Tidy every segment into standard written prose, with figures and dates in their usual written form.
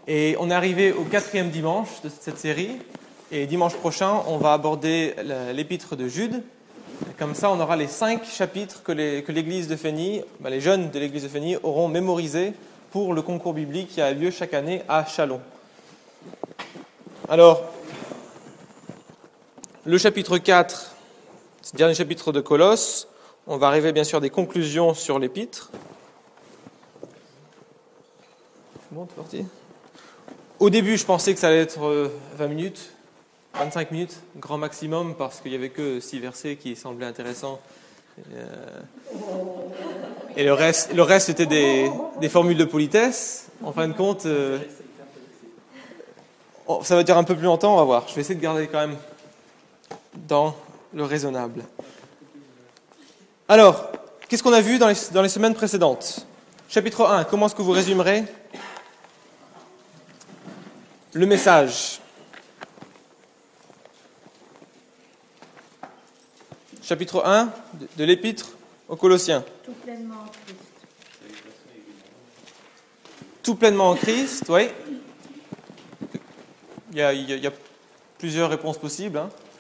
Et on est arrivé au 4e dimanche de cette série. Et dimanche prochain, on va aborder l'épître de Jude. Et comme ça, on aura les 5 chapitres que l'église de Fény, les jeunes de l'église de Fény, auront mémorisés pour le concours biblique qui a lieu chaque année à Châlons. Alors, le chapitre 4, c'est le dernier chapitre de Colosse. On va arriver bien sûr à des conclusions sur l'épître. C'est bon, t'es parti ? Au début, je pensais que ça allait être 20 minutes, 25 minutes, grand maximum, parce qu'il n'y avait que 6 versets qui semblaient intéressants. Et le reste c'était des formules de politesse. En fin de compte, ça va durer un peu plus longtemps, on va voir. Je vais essayer de garder quand même dans le raisonnable. Alors, qu'est-ce qu'on a vu dans les semaines précédentes ? Chapitre 1, comment est-ce que vous résumerez le message ? Chapitre 1 de l'épître aux Colossiens. Tout pleinement en Christ. Tout pleinement en Christ, oui. Il y a plusieurs réponses possibles.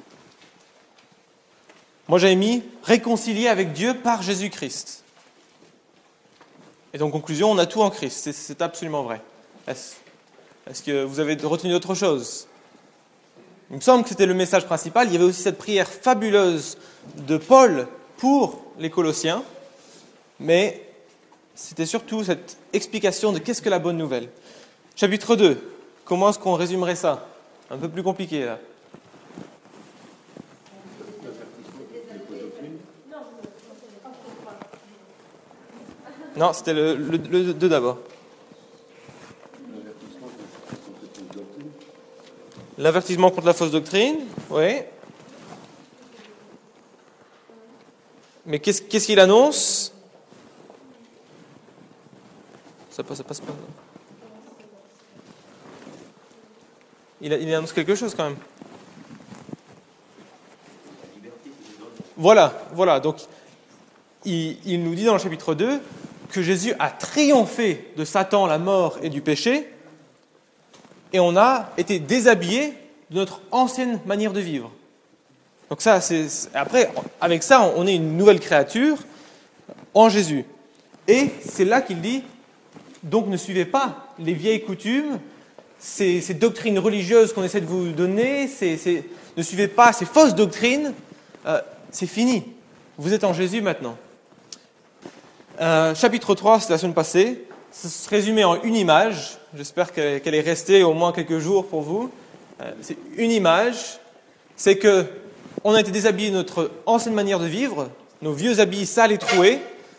Moi, j'avais mis « réconcilié avec Dieu par Jésus-Christ ». Et donc, conclusion, on a tout en Christ. C'est absolument vrai. Est-ce que vous avez retenu autre chose ? Il me semble que c'était le message principal. Il y avait aussi cette prière fabuleuse de Paul pour les Colossiens. Mais c'était surtout cette explication de qu'est-ce que la bonne nouvelle. Chapitre 2. Comment est-ce qu'on résumerait ça ? Un peu plus compliqué, là. Non, c'était le 2 d'abord. L'avertissement contre la fausse doctrine, oui. Mais qu'est-ce qu'il annonce ? Ça passe pas. Il annonce quelque chose quand même. Voilà. Donc, il nous dit dans le chapitre 2 que Jésus a triomphé de Satan, la mort et du péché, et on a été déshabillés de notre ancienne manière de vivre. Donc ça, après, avec ça, on est une nouvelle créature en Jésus. Et c'est là qu'il dit, donc ne suivez pas les vieilles coutumes, ces doctrines religieuses qu'on essaie de vous donner, ne suivez pas ces fausses doctrines, c'est fini. Vous êtes en Jésus maintenant. Chapitre 3, c'était la semaine passée. Ça se résumait en une image. J'espère qu'elle est restée au moins quelques jours pour vous. C'est une image. C'est que on a été déshabillés de notre ancienne manière de vivre, nos vieux habits sales et troués.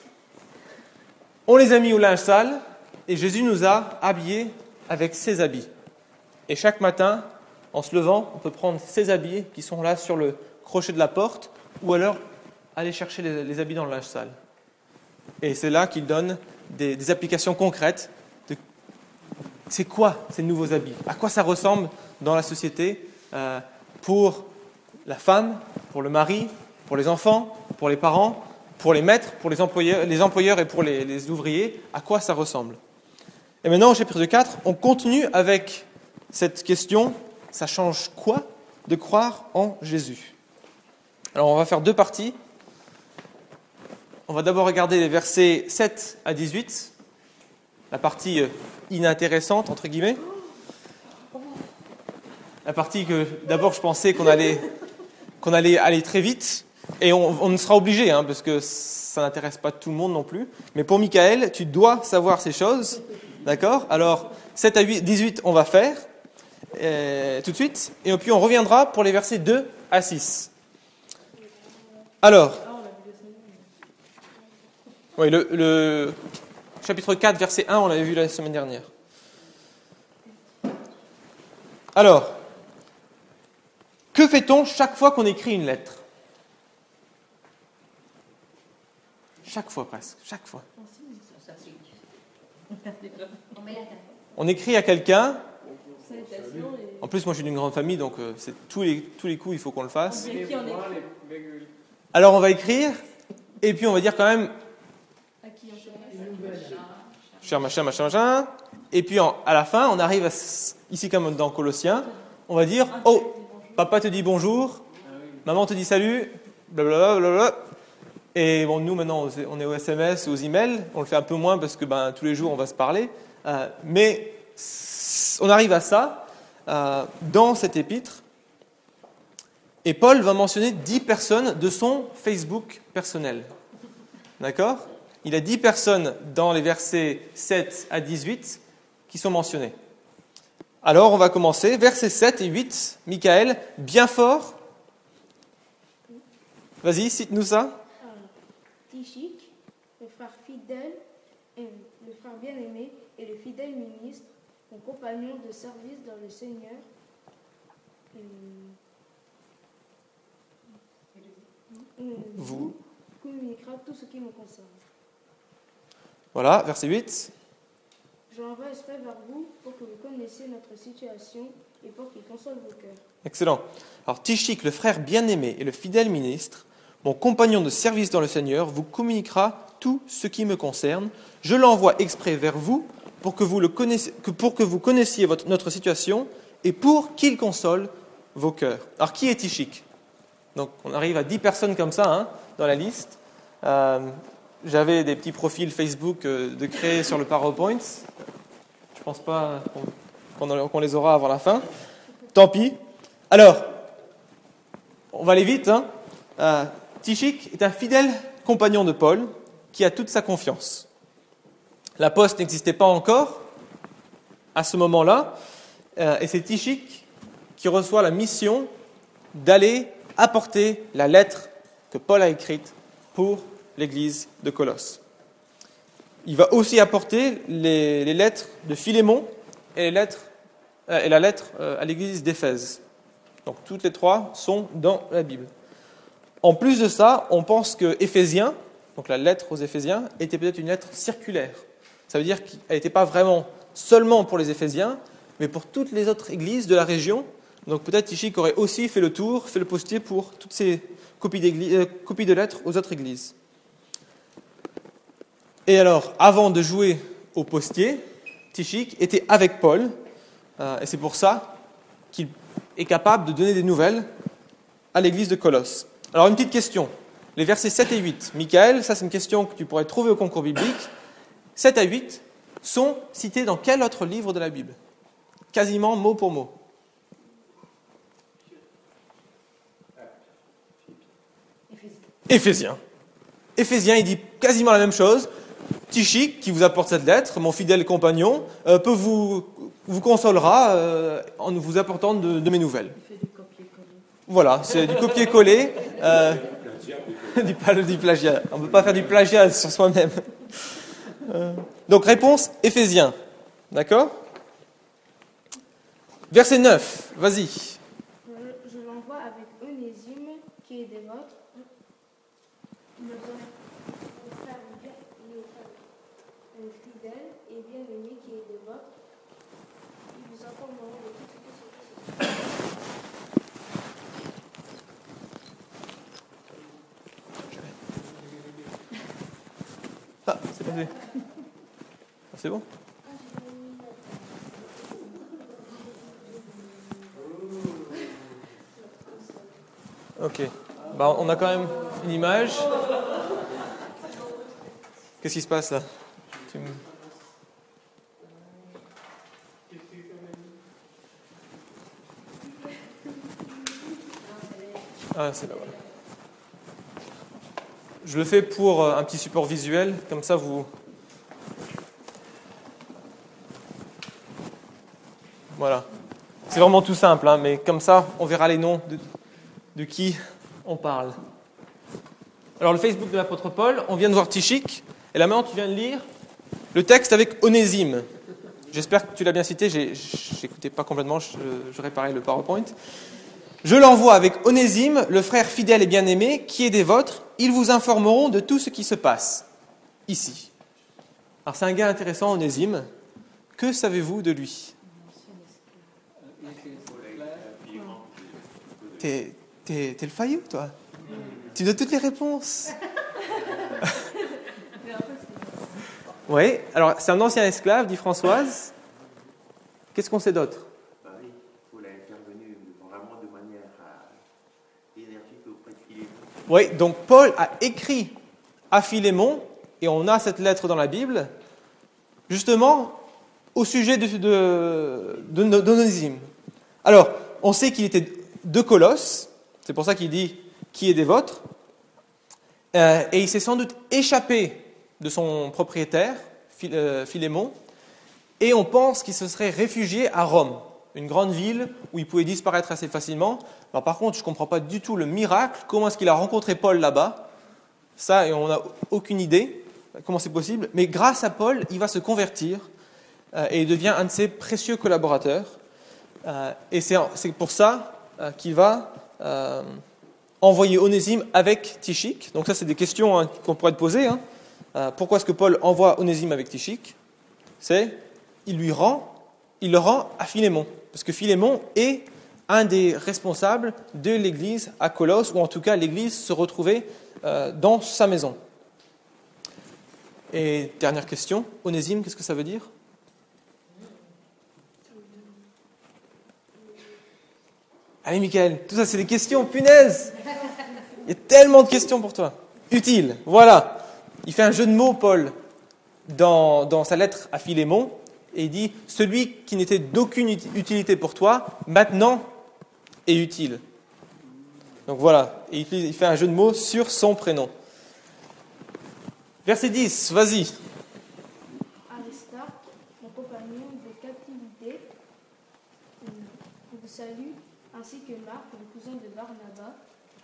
On les a mis au linge sale et Jésus nous a habillés avec ses habits. Et chaque matin, en se levant, on peut prendre ses habits qui sont là sur le crochet de la porte ou alors aller chercher les habits dans le linge sale. Et c'est là qu'il donne des applications concrètes de c'est quoi ces nouveaux habits, à quoi ça ressemble dans la société pour la femme, pour le mari, pour les enfants, pour les parents, pour les maîtres, pour les employeurs et pour les ouvriers, à quoi ça ressemble. Et maintenant, au chapitre 4, on continue avec cette question, ça change quoi de croire en Jésus ? Alors, on va faire 2 parties. On va d'abord regarder les versets 7 à 18, la partie inintéressante, entre guillemets. La partie que, d'abord, je pensais qu'on allait aller très vite, et on sera obligé, parce que ça n'intéresse pas tout le monde non plus. Mais pour Michael, tu dois savoir ces choses, d'accord ? Alors, 7 à 18, on va faire tout de suite, et puis on reviendra pour les versets 2 à 6. Alors... Oui, le chapitre 4, verset 1, on l'avait vu la semaine dernière. Alors, que fait-on chaque fois qu'on écrit une lettre ? Chaque fois presque, chaque fois. On écrit à quelqu'un. En plus, moi je suis d'une grande famille, donc c'est tous les coups, il faut qu'on le fasse. Alors on va écrire, et puis on va dire quand même... Cher machin. Et puis à la fin, on arrive ici comme dans Colossiens, on va dire « Oh, papa te dit bonjour, maman te dit salut, blablabla, blablabla. » Et bon, nous maintenant, on est aux SMS, aux emails, on le fait un peu moins parce que tous les jours, on va se parler. Mais on arrive à ça dans cette épître. Et Paul va mentionner 10 personnes de son Facebook personnel. D'accord ? Il a 10 personnes dans les versets 7 à 18 qui sont mentionnées. Alors, on va commencer. Versets 7 et 8. Michael, bien fort. Vas-y, cite-nous ça. Tychik, le frère fidèle, le frère bien-aimé et le fidèle ministre, mon compagnon de service dans le Seigneur, Vous communiquera tout ce qui me concerne. Voilà, verset 8. Je l'envoie esprit vers vous pour que vous connaissiez notre situation et pour qu'il console vos cœurs. Excellent. Alors, Tychik, le frère bien-aimé et le fidèle ministre, mon compagnon de service dans le Seigneur, vous communiquera tout ce qui me concerne. Je l'envoie exprès vers vous pour que vous connaissiez notre situation et pour qu'il console vos cœurs. Alors, qui est Tychik ? Donc, on arrive à 10 personnes comme ça dans la liste. J'avais des petits profils Facebook de créer sur le PowerPoint. Je ne pense pas qu'on les aura avant la fin. Tant pis. Alors, on va aller vite. Tychik est un fidèle compagnon de Paul qui a toute sa confiance. La poste n'existait pas encore à ce moment-là. Et c'est Tychik qui reçoit la mission d'aller apporter la lettre que Paul a écrite pour l'église de Colosse. Il va aussi apporter les lettres de Philémon et la lettre à l'église d'Éphèse. Donc toutes les trois sont dans la Bible. En plus de ça, on pense que Éphésiens, donc la lettre aux Éphésiens, était peut-être une lettre circulaire. Ça veut dire qu'elle n'était pas vraiment seulement pour les Éphésiens, mais pour toutes les autres églises de la région. Donc peut-être Tychik aurait aussi fait le tour, fait le postier pour toutes ces copies de lettres aux autres églises. Et alors, avant de jouer au postier, Tychik était avec Paul, et c'est pour ça qu'il est capable de donner des nouvelles à l'église de Colosse. Alors, une petite question. Les versets 7 et 8. Michael, ça c'est une question que tu pourrais trouver au concours biblique. 7 à 8 sont cités dans quel autre livre de la Bible ? Quasiment mot pour mot. Éphésiens. Éphésiens, il dit quasiment la même chose. Tychik, qui vous apporte cette lettre, mon fidèle compagnon, vous consolera en vous apportant de mes nouvelles. Il fait du copier-coller. Voilà, c'est du copier-coller, du plagiat. On ne peut pas faire du plagiat sur soi-même. Donc, réponse, Éphésiens. D'accord ? Verset 9, vas-y. Je l'envoie avec Onésime, qui est des vôtres. Le frère fidèle et bien-aimé qui est des vôtres. Ils vous informeront de tout ce qui se passe. Ah, c'est passé. C'est bon ? Ok. On a quand même une image. Qu'est-ce qui se passe là ? Ah, c'est là, voilà. Je le fais pour un petit support visuel, comme ça vous... Voilà. C'est vraiment tout simple, mais comme ça, on verra les noms de qui on parle. Alors, le Facebook de l'apôtre Paul, on vient de voir Tychik, et là maintenant, tu viens de lire le texte avec Onésime. J'espère que tu l'as bien cité, j'écoutais pas complètement, je réparais le PowerPoint. Je l'envoie avec Onésime, le frère fidèle et bien-aimé, qui est des vôtres. Ils vous informeront de tout ce qui se passe ici. Alors, c'est un gars intéressant, Onésime. Que savez-vous de lui ? T'es le faillot, toi. Tu donnes toutes les réponses. Oui, alors c'est un ancien esclave, dit Françoise. Qu'est-ce qu'on sait d'autre? Oui, Paul a intervenu vraiment de manière énergique auprès de Philémon. Oui, donc Paul a écrit à Philémon, et on a cette lettre dans la Bible, justement au sujet d'Onésime. Alors, on sait qu'il était de Colosse, c'est pour ça qu'il dit « qui est des vôtres », et il s'est sans doute échappé de son propriétaire, Philémon, et on pense qu'il se serait réfugié à Rome, une grande ville où il pouvait disparaître assez facilement. Alors par contre, je ne comprends pas du tout le miracle, comment est-ce qu'il a rencontré Paul là-bas, ça, et on n'a aucune idée comment c'est possible, mais grâce à Paul, il va se convertir, et il devient un de ses précieux collaborateurs, et c'est pour ça qu'il va envoyer Onésime avec Tychik. Donc ça, c'est des questions qu'on pourrait te poser. Pourquoi est-ce que Paul envoie Onésime avec Tychik? Il le rend à Philémon, parce que Philémon est un des responsables de l'église à Colosse, ou en tout cas l'église se retrouvait dans sa maison. Et dernière question, Onésime, qu'est-ce que ça veut dire? Allez, Michael, tout ça, c'est des questions, punaise! Il y a tellement de questions pour toi. Utile, voilà. Il fait un jeu de mots, Paul, dans sa lettre à Philémon, et il dit « Celui qui n'était d'aucune utilité pour toi, maintenant est utile. » Donc voilà, et il fait un jeu de mots sur son prénom. Verset 10, vas-y. Aristarque, mon compagnon de captivité, vous salue, ainsi que Marc, le cousin de Barnabas,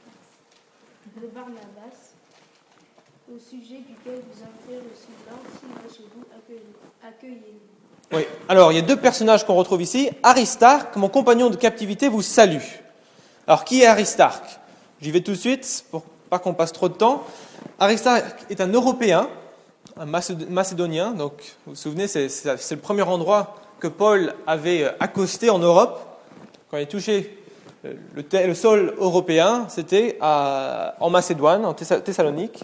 au sujet duquel vous avez reçu l'ordre, s'il va chez vous, accueillez-le. Oui, alors il y a deux personnages qu'on retrouve ici. Aristarque, mon compagnon de captivité, vous salue. Alors qui est Aristarque? J'y vais tout de suite pour pas qu'on passe trop de temps. Aristarque est un Européen, un Macédonien. Donc vous vous souvenez, c'est le premier endroit que Paul avait accosté en Europe. Quand il touchait le sol européen, c'était en Macédoine, en Thessalonique.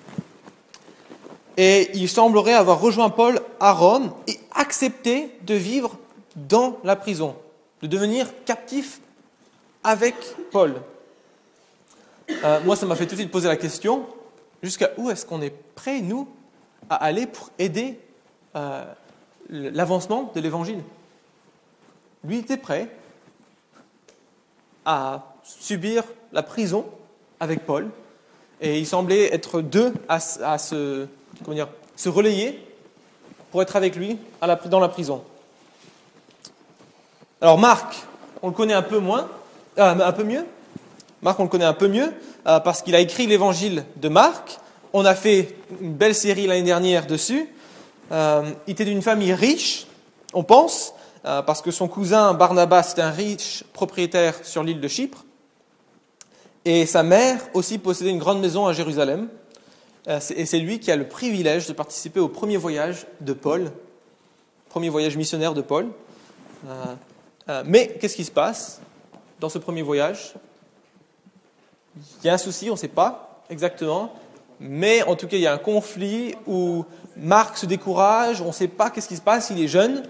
Et il semblerait avoir rejoint Paul à Rome et accepté de vivre dans la prison, de devenir captif avec Paul. Moi, ça m'a fait tout de suite poser la question, jusqu'à où est-ce qu'on est prêt, nous, à aller pour aider l'avancement de l'Évangile? Lui était prêt à subir la prison avec Paul, et il semblait être deux à se relayer pour être avec lui dans la prison. Alors Marc, on le connaît un peu mieux. Marc, on le connaît un peu mieux parce qu'il a écrit l'évangile de Marc. On a fait une belle série l'année dernière dessus. Il était d'une famille riche, on pense, parce que son cousin Barnabas était un riche propriétaire sur l'île de Chypre. Et sa mère aussi possédait une grande maison à Jérusalem. Et c'est lui qui a le privilège de participer au premier voyage de Paul, premier voyage missionnaire de Paul. Mais qu'est-ce qui se passe dans ce premier voyage? Il y a un souci, on ne sait pas exactement, mais en tout cas il y a un conflit où Marc se décourage, on ne sait pas qu'est-ce qui se passe, il est jeune,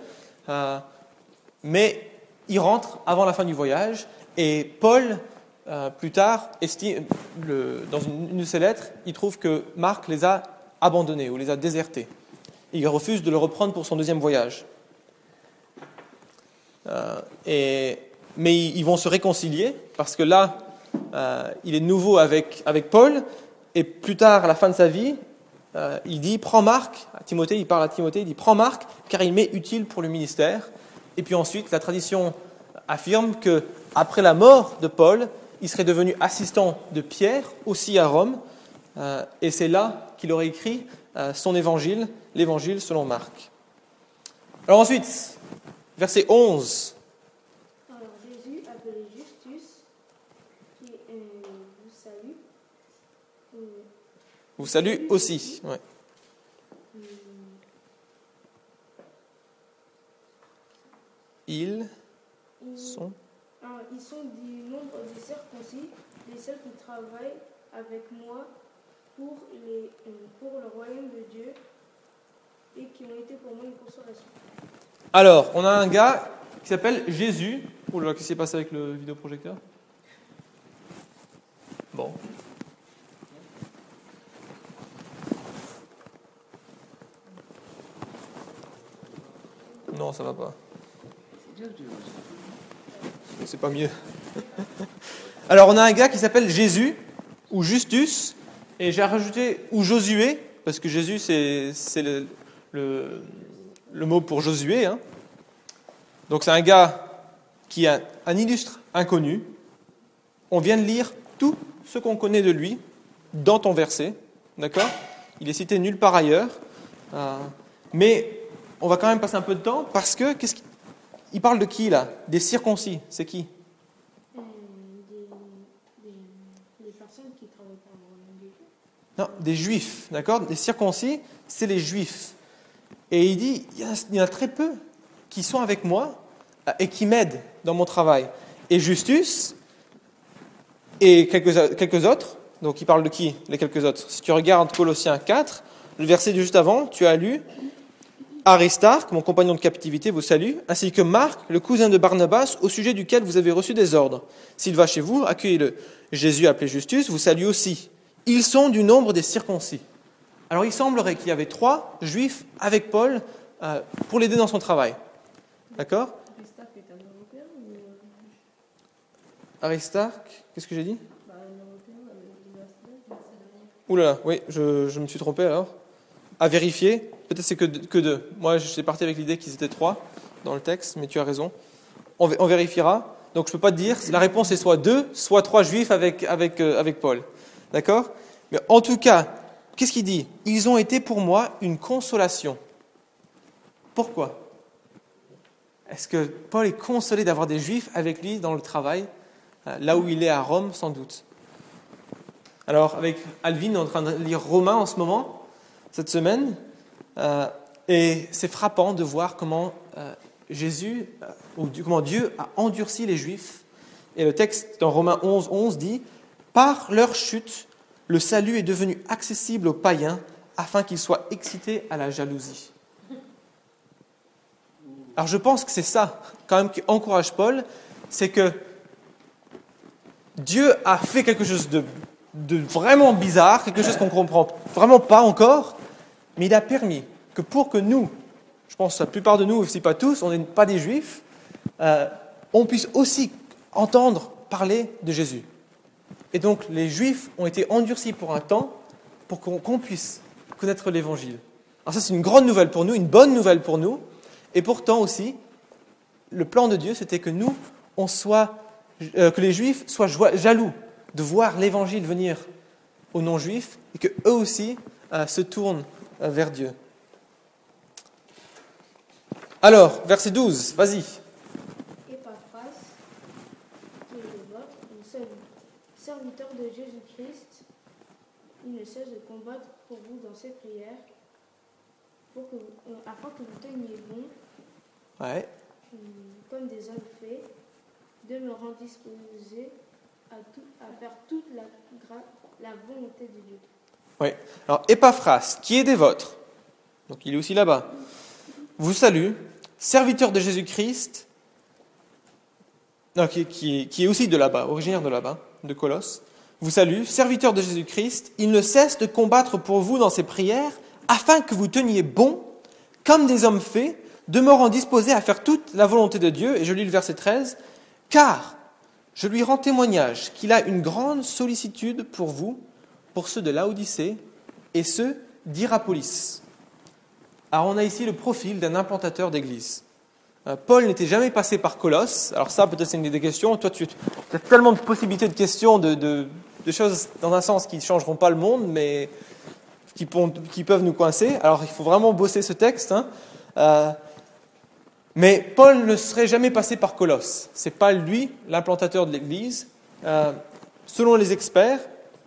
mais il rentre avant la fin du voyage, et Paul, plus tard, dans une de ses lettres, il trouve que Marc les a abandonnés ou les a désertés. Il refuse de le reprendre pour son deuxième voyage. Mais ils vont se réconcilier, parce que là, il est de nouveau avec Paul, et plus tard, à la fin de sa vie, il dit « Prends Marc », à Timothée, il parle à Timothée, il dit « Prends Marc, car il m'est utile pour le ministère ». Et puis ensuite, la tradition affirme qu'après la mort de Paul, il serait devenu assistant de Pierre, aussi à Rome, et c'est là qu'il aurait écrit son évangile, l'évangile selon Marc. Alors ensuite, verset 11. Alors Jésus, appelé Justus, qui vous salue. Vous salue aussi. Ouais. Ils sont du nombre des circoncis, les seuls qui travaillent avec moi pour le royaume de Dieu et qui ont été pour moi une consolation. Alors, on a un gars qui s'appelle Jésus. Oh là, qu'est-ce qui s'est passé avec le vidéoprojecteur? Bon. Non, ça va pas. C'est pas mieux. Alors, on a un gars qui s'appelle Jésus, ou Justus, et j'ai rajouté, ou Josué, parce que Jésus, c'est le mot pour Josué. Hein. Donc, c'est un gars qui est un illustre inconnu. On vient de lire tout ce qu'on connaît de lui dans ton verset. D'accord? Il est cité nulle part ailleurs. Mais on va quand même passer un peu de temps, parce que, il parle de qui, là? Des circoncis. C'est qui? Des personnes qui travaillent pour le royaume de Dieu. Non, des juifs, d'accord? Des circoncis, c'est les juifs. Et il dit, il y en a très peu qui sont avec moi et qui m'aident dans mon travail. Et Justus et quelques autres, donc il parle de qui, les quelques autres? Si tu regardes Colossiens 4, le verset juste avant, tu as lu Aristarque, mon compagnon de captivité, vous salue, ainsi que Marc, le cousin de Barnabas, au sujet duquel vous avez reçu des ordres. S'il va chez vous, accueillez-le. Jésus, appelé Justus, vous salue aussi. Ils sont du nombre des circoncis. Alors il semblerait qu'il y avait 3 juifs avec Paul pour l'aider dans son travail. D'accord? Aristarque est un Européen ou Aristarque, qu'est-ce que j'ai dit? un Européen, Macédonien. Ouh là là, oui, je me suis trompé alors. À vérifier, peut-être c'est que 2. Moi, j'ai parti avec l'idée qu'ils étaient 3 dans le texte, mais tu as raison. On vérifiera. Donc je ne peux pas te dire, la réponse est soit 2, soit 3 juifs avec Paul. D'accord? Mais en tout cas, qu'est-ce qu'il dit? Ils ont été pour moi une consolation. Pourquoi? Est-ce que Paul est consolé d'avoir des juifs avec lui dans le travail, là où il est à Rome, sans doute? Alors, avec Alvin, on est en train de lire Romains en ce moment, cette semaine, et c'est frappant de voir comment comment Dieu a endurci les Juifs. Et le texte dans Romains 11 dit « Par leur chute, le salut est devenu accessible aux païens afin qu'ils soient excités à la jalousie. » Alors je pense que c'est ça, quand même, qui encourage Paul, c'est que Dieu a fait quelque chose de vraiment bizarre, quelque chose qu'on ne comprend vraiment pas encore, mais il a permis que pour que nous, je pense que la plupart de nous, si pas tous, on n'est pas des juifs, on puisse aussi entendre parler de Jésus. Et donc les juifs ont été endurcis pour un temps pour qu'on puisse connaître l'évangile. Alors ça c'est une grande nouvelle pour nous, une bonne nouvelle pour nous, et pourtant aussi, le plan de Dieu c'était que nous, que les juifs soient jaloux de voir l'évangile venir aux non-juifs et qu'eux aussi se tournent vers Dieu. Alors, verset 12, vas-y. Épaphras, qui est le vôtre, un serviteur de Jésus-Christ, il ne cesse de combattre pour vous dans ses prières, afin que vous teniez bon, Ouais. comme des hommes faits, demeurant disposés à faire toute la volonté de Dieu. Oui. Alors, Épaphras, qui est des vôtres, donc il est aussi là-bas, vous salue, serviteur de Jésus-Christ, qui est aussi de là-bas, originaire de là-bas, de Colosse, vous salue, serviteur de Jésus-Christ, il ne cesse de combattre pour vous dans ses prières, afin que vous teniez bon, comme des hommes faits, demeurant disposés à faire toute la volonté de Dieu, et je lis le verset 13, « Car je lui rends témoignage qu'il a une grande sollicitude pour vous, pour ceux de Laodicée et ceux d'Hierapolis. » Alors on a ici le profil d'un implantateur d'église. Paul n'était jamais passé par Colosse. Alors ça, peut-être c'est une des questions. Toi, tu as tellement de possibilités de questions, de choses dans un sens qui ne changeront pas le monde, mais qui peuvent nous coincer. Alors il faut vraiment bosser ce texte. Mais Paul ne serait jamais passé par Colosse. Ce n'est pas lui l'implantateur de l'église. Selon les experts,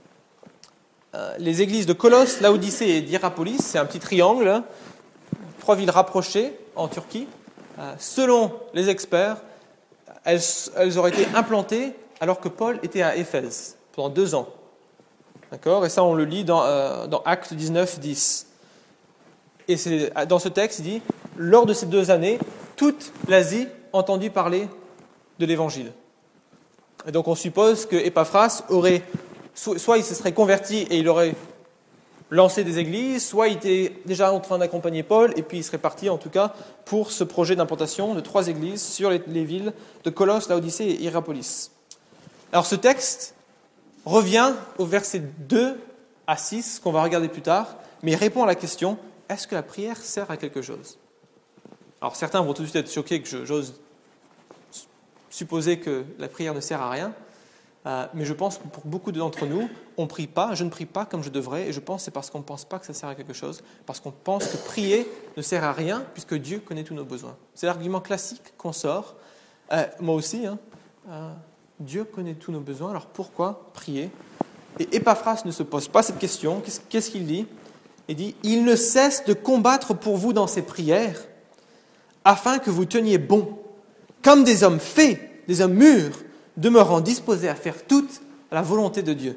les églises de Colosse, Laodicée et d'Hierapolis, c'est un petit triangle, 3 villes rapprochées en Turquie. Selon les experts, elles auraient été implantées alors que Paul était à Éphèse pendant 2 ans. D'accord ? Et ça, on le lit dans Actes 19, 10. Et dans ce texte, il dit, lors de ces 2 années, toute l'Asie entendu parler de l'Évangile. Et donc on suppose que Épaphras aurait, soit il se serait converti et il aurait lancé des églises, soit il était déjà en train d'accompagner Paul, et puis il serait parti en tout cas pour ce projet d'implantation de 3 églises sur les villes de Colosse, Laodicée et Hiérapolis. Alors ce texte revient au verset 2 à 6, qu'on va regarder plus tard, mais il répond à la question, est-ce que la prière sert à quelque chose ? Alors certains vont tout de suite être choqués que j'ose supposer que la prière ne sert à rien, mais je pense que pour beaucoup d'entre nous, on ne prie pas, je ne prie pas comme je devrais, et je pense que c'est parce qu'on ne pense pas que ça sert à quelque chose, parce qu'on pense que prier ne sert à rien, puisque Dieu connaît tous nos besoins. C'est l'argument classique qu'on sort, moi aussi, Dieu connaît tous nos besoins, alors pourquoi prier ? Et Épaphras ne se pose pas cette question, qu'est-ce qu'il dit ? Il dit « Il ne cesse de combattre pour vous dans ses prières, afin que vous teniez bon, comme des hommes faits, des hommes mûrs, demeurant disposés à faire toute la volonté de Dieu. »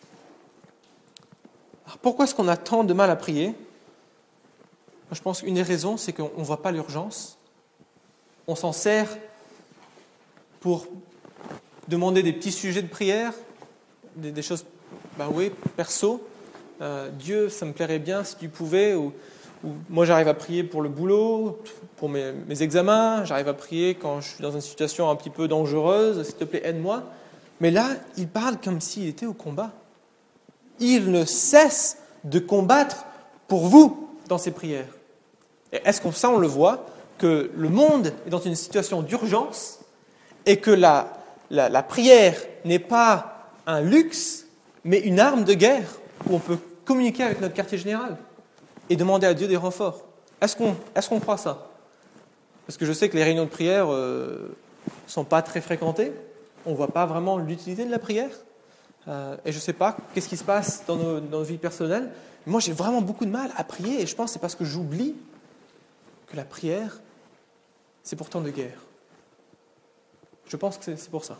Alors pourquoi est-ce qu'on a tant de mal à prier ? Moi, je pense qu'une des raisons, c'est qu'on ne voit pas l'urgence. On s'en sert pour demander des petits sujets de prière, des choses, perso. Dieu, ça me plairait bien si tu pouvais, ou moi j'arrive à prier pour le boulot, pour mes examens, j'arrive à prier quand je suis dans une situation un petit peu dangereuse, s'il te plaît, aide-moi. Mais là, il parle comme s'il était au combat. Il ne cesse de combattre pour vous dans ses prières. Et est-ce que ça, on le voit, que le monde est dans une situation d'urgence et que la prière n'est pas un luxe, mais une arme de guerre où on peut communiquer avec notre quartier général et demander à Dieu des renforts. Est-ce qu'on croit ça ? Parce que je sais que les réunions de prière ne sont pas très fréquentées. On ne voit pas vraiment l'utilité de la prière. Et je ne sais pas qu'est-ce qui se passe dans nos vies personnelles. Moi, j'ai vraiment beaucoup de mal à prier et je pense que c'est parce que j'oublie que la prière, c'est pourtant de guerre. Je pense que c'est pour ça.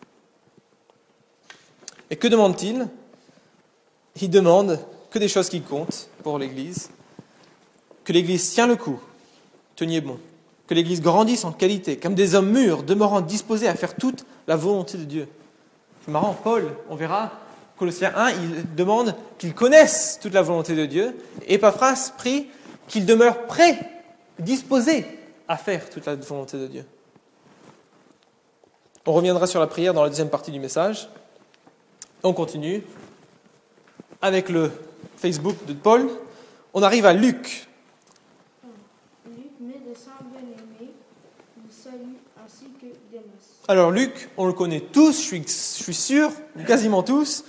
Et que demande-t-il ? Il demande que des choses qui comptent pour l'Église. Que l'Église tient le coup, teniez bon. Que l'Église grandisse en qualité, comme des hommes mûrs, demeurant disposés à faire toute la volonté de Dieu. C'est marrant, Paul, on verra, Colossiens 1, il demande qu'ils connaissent toute la volonté de Dieu. Et Épaphras prie qu'ils demeurent prêts, disposés à faire toute la volonté de Dieu. On reviendra sur la prière dans la deuxième partie du message. On continue avec le Facebook de Paul. On arrive à Luc. Luc, médecin bien-aimé, vous salue ainsi que Démas. Alors Luc, on le connaît tous, je suis sûr, quasiment tous.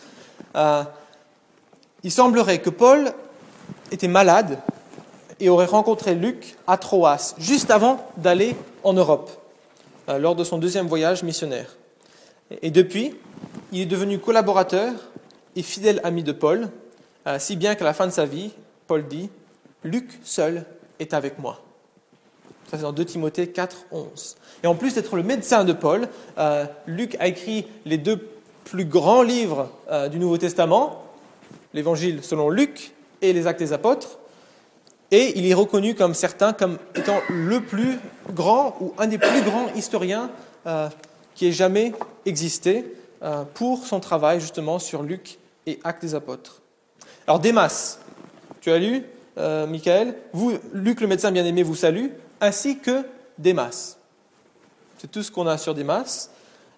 Il semblerait que Paul était malade et aurait rencontré Luc à Troas, juste avant d'aller en Europe, lors de son 2e voyage missionnaire. Et depuis, il est devenu collaborateur et fidèle ami de Paul, si bien qu'à la fin de sa vie, Paul dit « Luc seul est avec moi ». Ça, c'est dans 2 Timothée 4, 11. Et en plus d'être le médecin de Paul, Luc a écrit les 2 plus grands livres du Nouveau Testament, l'Évangile selon Luc et les Actes des Apôtres, et il est reconnu comme étant le plus grand ou un des plus grands historiens qui ait jamais existé pour son travail justement sur Luc et Actes des Apôtres. Alors Démas, tu as lu, Michael, Luc le médecin bien-aimé vous salue, ainsi que Démas. C'est tout ce qu'on a sur Démas.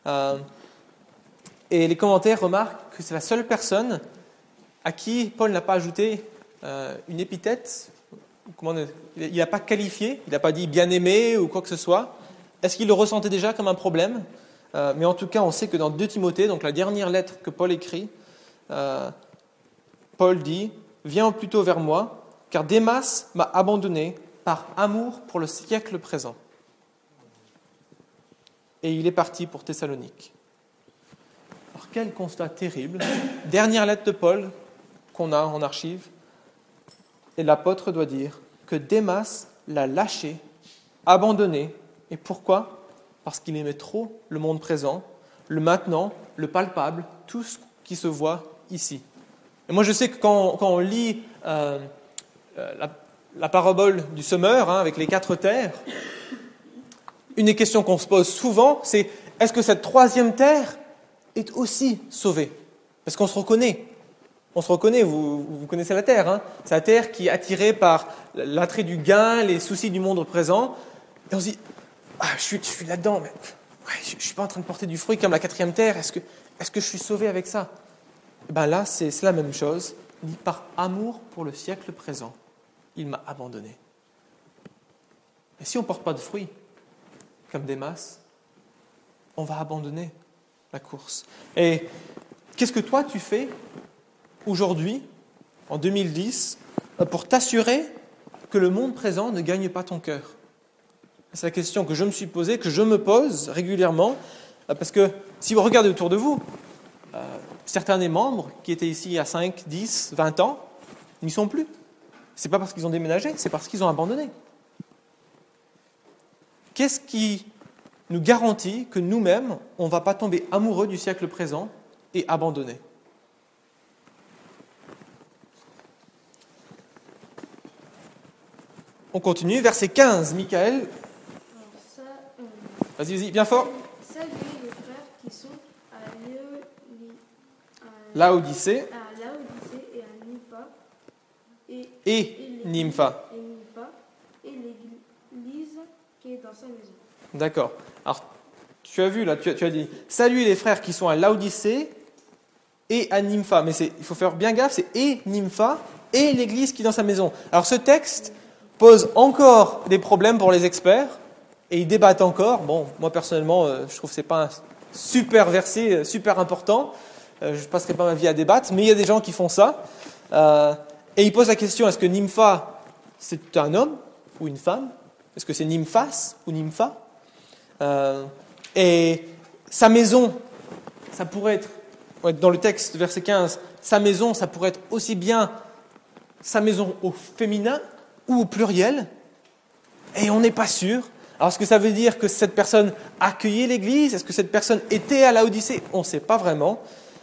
Et les commentaires remarquent que c'est la seule personne à qui Paul n'a pas ajouté une épithète. Il n'a pas qualifié, il n'a pas dit bien-aimé ou quoi que ce soit. Est-ce qu'il le ressentait déjà comme un problème ? Mais en tout cas, on sait que dans 2 Timothée, donc la dernière lettre que Paul écrit, Paul dit « Viens plutôt vers moi, car Démas m'a abandonné par amour pour le siècle présent. » Et il est parti pour Thessalonique. Alors quel constat terrible. Dernière lettre de Paul qu'on a en archive. Et l'apôtre doit dire que Démas l'a lâché, abandonné. Et pourquoi ? Parce qu'il aimait trop le monde présent, le maintenant, le palpable, tout ce qui se voit ici. Et moi je sais que quand on lit la parabole du semeur, avec les 4 terres, une des questions qu'on se pose souvent, c'est est-ce que cette troisième terre est aussi sauvée? Parce qu'on se reconnaît. On se reconnaît, vous connaissez la terre. Hein, c'est la terre qui est attirée par l'attrait du gain, les soucis du monde présent. Et on se dit, je suis là-dedans, mais je ne suis pas en train de porter du fruit comme la quatrième terre. Est-ce que je suis sauvé avec ça? Et ben là, c'est la même chose. Il dit, par amour pour le siècle présent, il m'a abandonné. Et si on ne porte pas de fruits, comme Démas, on va abandonner la course. Et qu'est-ce que toi tu fais aujourd'hui, en 2010, pour t'assurer que le monde présent ne gagne pas ton cœur? C'est la question que je me suis posée, que je me pose régulièrement, parce que si vous regardez autour de vous, certains des membres qui étaient ici il y a 5, 10, 20 ans, n'y sont plus. Ce n'est pas parce qu'ils ont déménagé, c'est parce qu'ils ont abandonné. Qu'est-ce qui nous garantit que nous-mêmes, on ne va pas tomber amoureux du siècle présent et abandonner? On continue, verset 15, Michael. Vas-y, bien fort. Saluez les frères qui sont à Laodicée et à Nympha et Nympha. Et l'église qui est dans sa maison. D'accord. Alors, tu as vu là, tu as dit saluez les frères qui sont à Laodicée et à Nympha. Mais il faut faire bien gaffe, c'est et Nympha et l'église qui est dans sa maison. Alors ce texte pose encore des problèmes pour les experts et ils débattent encore. Bon, moi personnellement, je trouve que ce n'est pas un super verset, super important. Je ne passerai pas ma vie à débattre, mais il y a des gens qui font ça. Et ils posent la question, est-ce que Nympha, c'est un homme ou une femme? Est-ce que c'est Nymphas ou Nympha? Et sa maison, ça pourrait être, dans le texte, verset 15, sa maison, ça pourrait être aussi bien sa maison au féminin ou au pluriel, et on n'est pas sûr. Alors, est-ce que ça veut dire que cette personne accueillait l'Église? Est-ce que cette personne était à Laodicée? On ne sait pas vraiment.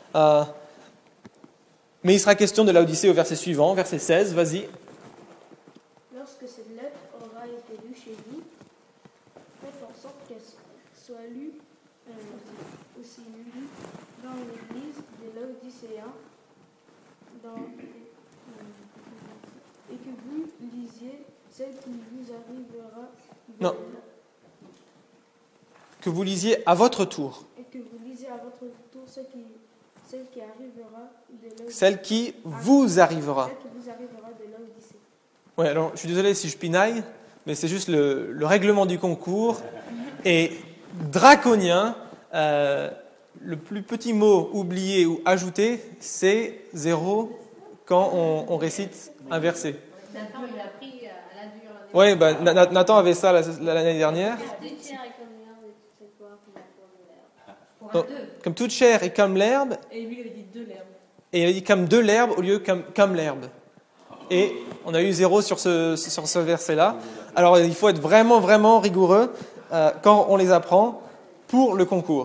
Mais il sera question de Laodicée au verset suivant, verset 16, vas-y. Lorsque cette lettre aura été lue chez vous, faites en sorte qu'elle soit lue, aussi lue dans l'Église des Laodicéens, et que vous lisiez celle qui vous arrivera de Non. Que vous lisiez à votre tour. Et que vous lisiez à votre tour celle qui arrivera de Laodicée. Celle qui vous arrivera. Celle qui vous arrivera de Laodicée. Oui, alors je suis désolé si je pinaille, mais c'est juste le règlement du concours est draconien. Le plus petit mot oublié ou ajouté, c'est 0 quand on récite un verset. Nathan, il a appris à la dure. Oui, Nathan avait ça l'année dernière. Donc, comme toute chair est comme l'herbe. Et lui, il avait dit de l'herbe. Et il a dit comme de l'herbe au lieu comme l'herbe. Et on a eu 0 sur ce verset-là. Alors il faut être vraiment, vraiment rigoureux quand on les apprend pour le concours.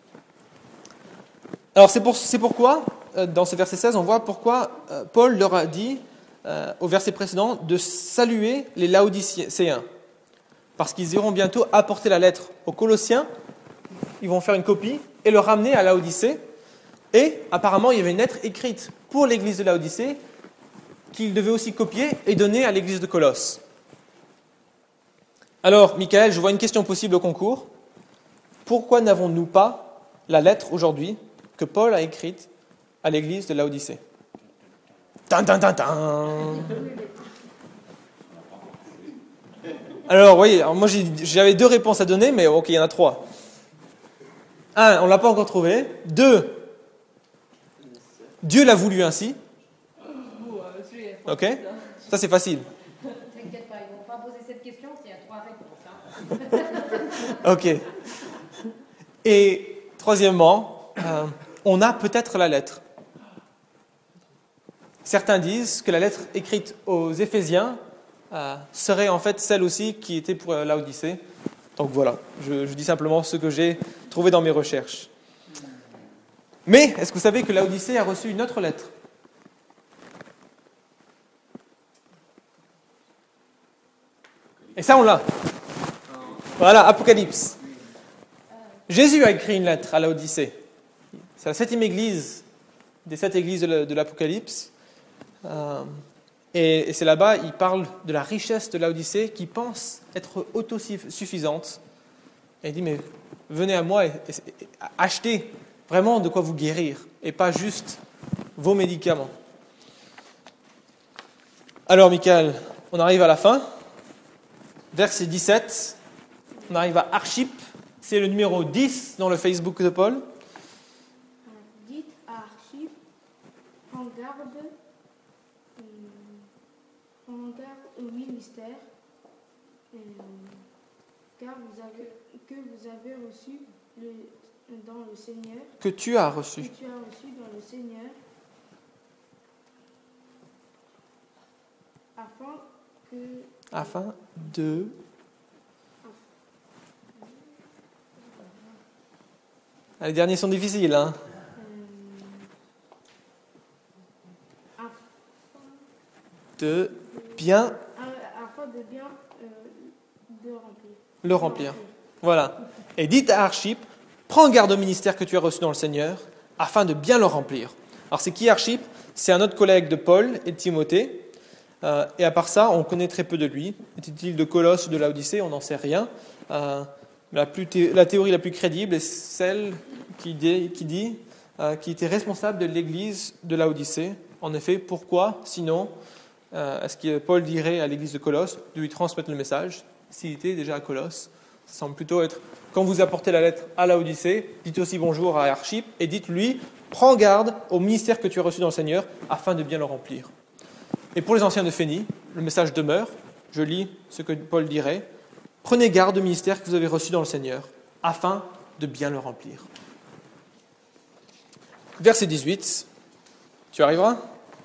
Alors c'est pourquoi, dans ce verset 16, on voit pourquoi Paul leur a dit, au verset précédent, de saluer les Laodicéens. Parce qu'ils iront bientôt apporter la lettre aux Colossiens, ils vont faire une copie et le ramener à Laodicée. Et apparemment, il y avait une lettre écrite pour l'église de Laodicée qu'ils devaient aussi copier et donner à l'église de Colosse. Alors, Michael, je vois une question possible au concours. Pourquoi n'avons-nous pas la lettre aujourd'hui que Paul a écrite à l'église de Laodicée? Alors, oui, moi j'avais 2 réponses à donner, mais ok, il y en a 3. 1, on ne l'a pas encore trouvé. 2, Dieu l'a voulu ainsi. Ok? Ça, c'est facile. T'inquiète pas, ils ne vont pas poser cette question s'il y a 3 réponses. Hein. Ok. Et troisièmement, on a peut-être la lettre. Certains disent que la lettre écrite aux Éphésiens serait en fait celle aussi qui était pour Laodicée. Donc voilà, je dis simplement ce que j'ai trouvé dans mes recherches. Mais est-ce que vous savez que Laodicée a reçu une autre lettre? Et ça, on l'a. Voilà, Apocalypse. Jésus a écrit une lettre à Laodicée. C'est la 7e église des 7 églises de l'Apocalypse. Et c'est là-bas, il parle de la richesse de Laodicée qui pense être autosuffisante. Et il dit, mais venez à moi et achetez vraiment de quoi vous guérir et pas juste vos médicaments. Alors, Michael, on arrive à la fin. Verset 17, on arrive à Archip. C'est le numéro 10 dans le Facebook de Paul. Dites à Archip, prends garde au ministère que vous avez reçu dans le Seigneur. Que tu as reçu. Que tu as reçu dans le Seigneur. Afin de... Ah, les derniers sont difficiles, hein. De bien... Afin de bien le remplir. Voilà. Et dites à Archip, prends garde au ministère que tu as reçu dans le Seigneur, afin de bien le remplir. Alors c'est qui Archip ? C'est un autre collègue de Paul et de Timothée. Et à part ça, on connaît très peu de lui. Était-il de Colosse ou de Laodicée ? On n'en sait rien. La théorie la plus crédible est celle qui dit qu'il était responsable de l'église de Laodicée. En effet, pourquoi, sinon, est-ce que Paul dirait à l'église de Colosse de lui transmettre le message s'il était déjà à Colosse ? Ça semble plutôt être, quand vous apportez la lettre à Laodicée, dites aussi bonjour à Archip et dites-lui, prends garde au ministère que tu as reçu dans le Seigneur afin de bien le remplir. Et pour les anciens de Phénie, le message demeure. Je lis ce que Paul dirait. Prenez garde au ministère que vous avez reçu dans le Seigneur, afin de bien le remplir. Verset 18. Tu arriveras ?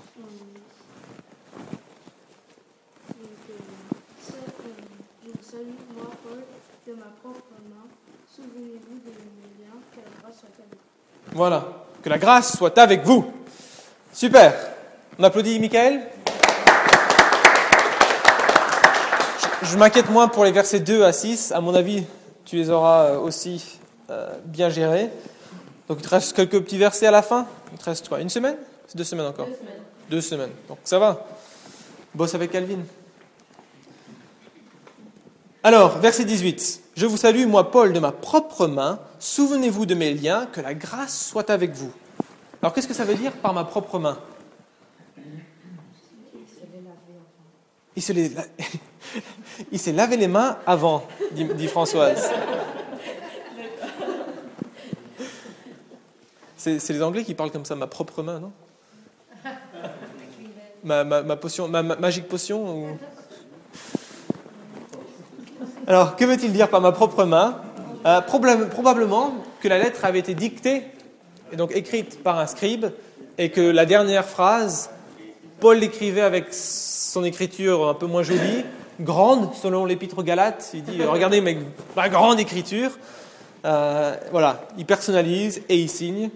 Je vous salue, moi, Paul, de ma propre main. Souvenez-vous de mes liens, que la grâce soit avec vous. Voilà. Que la grâce soit avec vous. Super. On applaudit Michael ? Je m'inquiète moins pour les versets 2 à 6. À mon avis, tu les auras aussi bien gérés. Donc, il te reste quelques petits versets à la fin. Il te reste quoi ? Une semaine ? C'est 2 semaines encore ? 2 semaines. Donc, ça va. Bosse avec Calvin. Alors, verset 18. Je vous salue, moi, Paul, de ma propre main. Souvenez-vous de mes liens, que la grâce soit avec vous. Alors, qu'est-ce que ça veut dire par ma propre main ? Il s'est lavé les mains avant, dit Françoise. C'est les Anglais qui parlent comme ça, ma propre main, non ? Ma potion, ma magique potion ou... Alors, que veut-il dire par ma propre main ? Probablement que la lettre avait été dictée, et donc écrite par un scribe, et que la dernière phrase, Paul l'écrivait avec son écriture un peu moins jolie, grande, selon l'épître aux Galates. Il dit, regardez ma grande écriture. Voilà, il personnalise et il signe.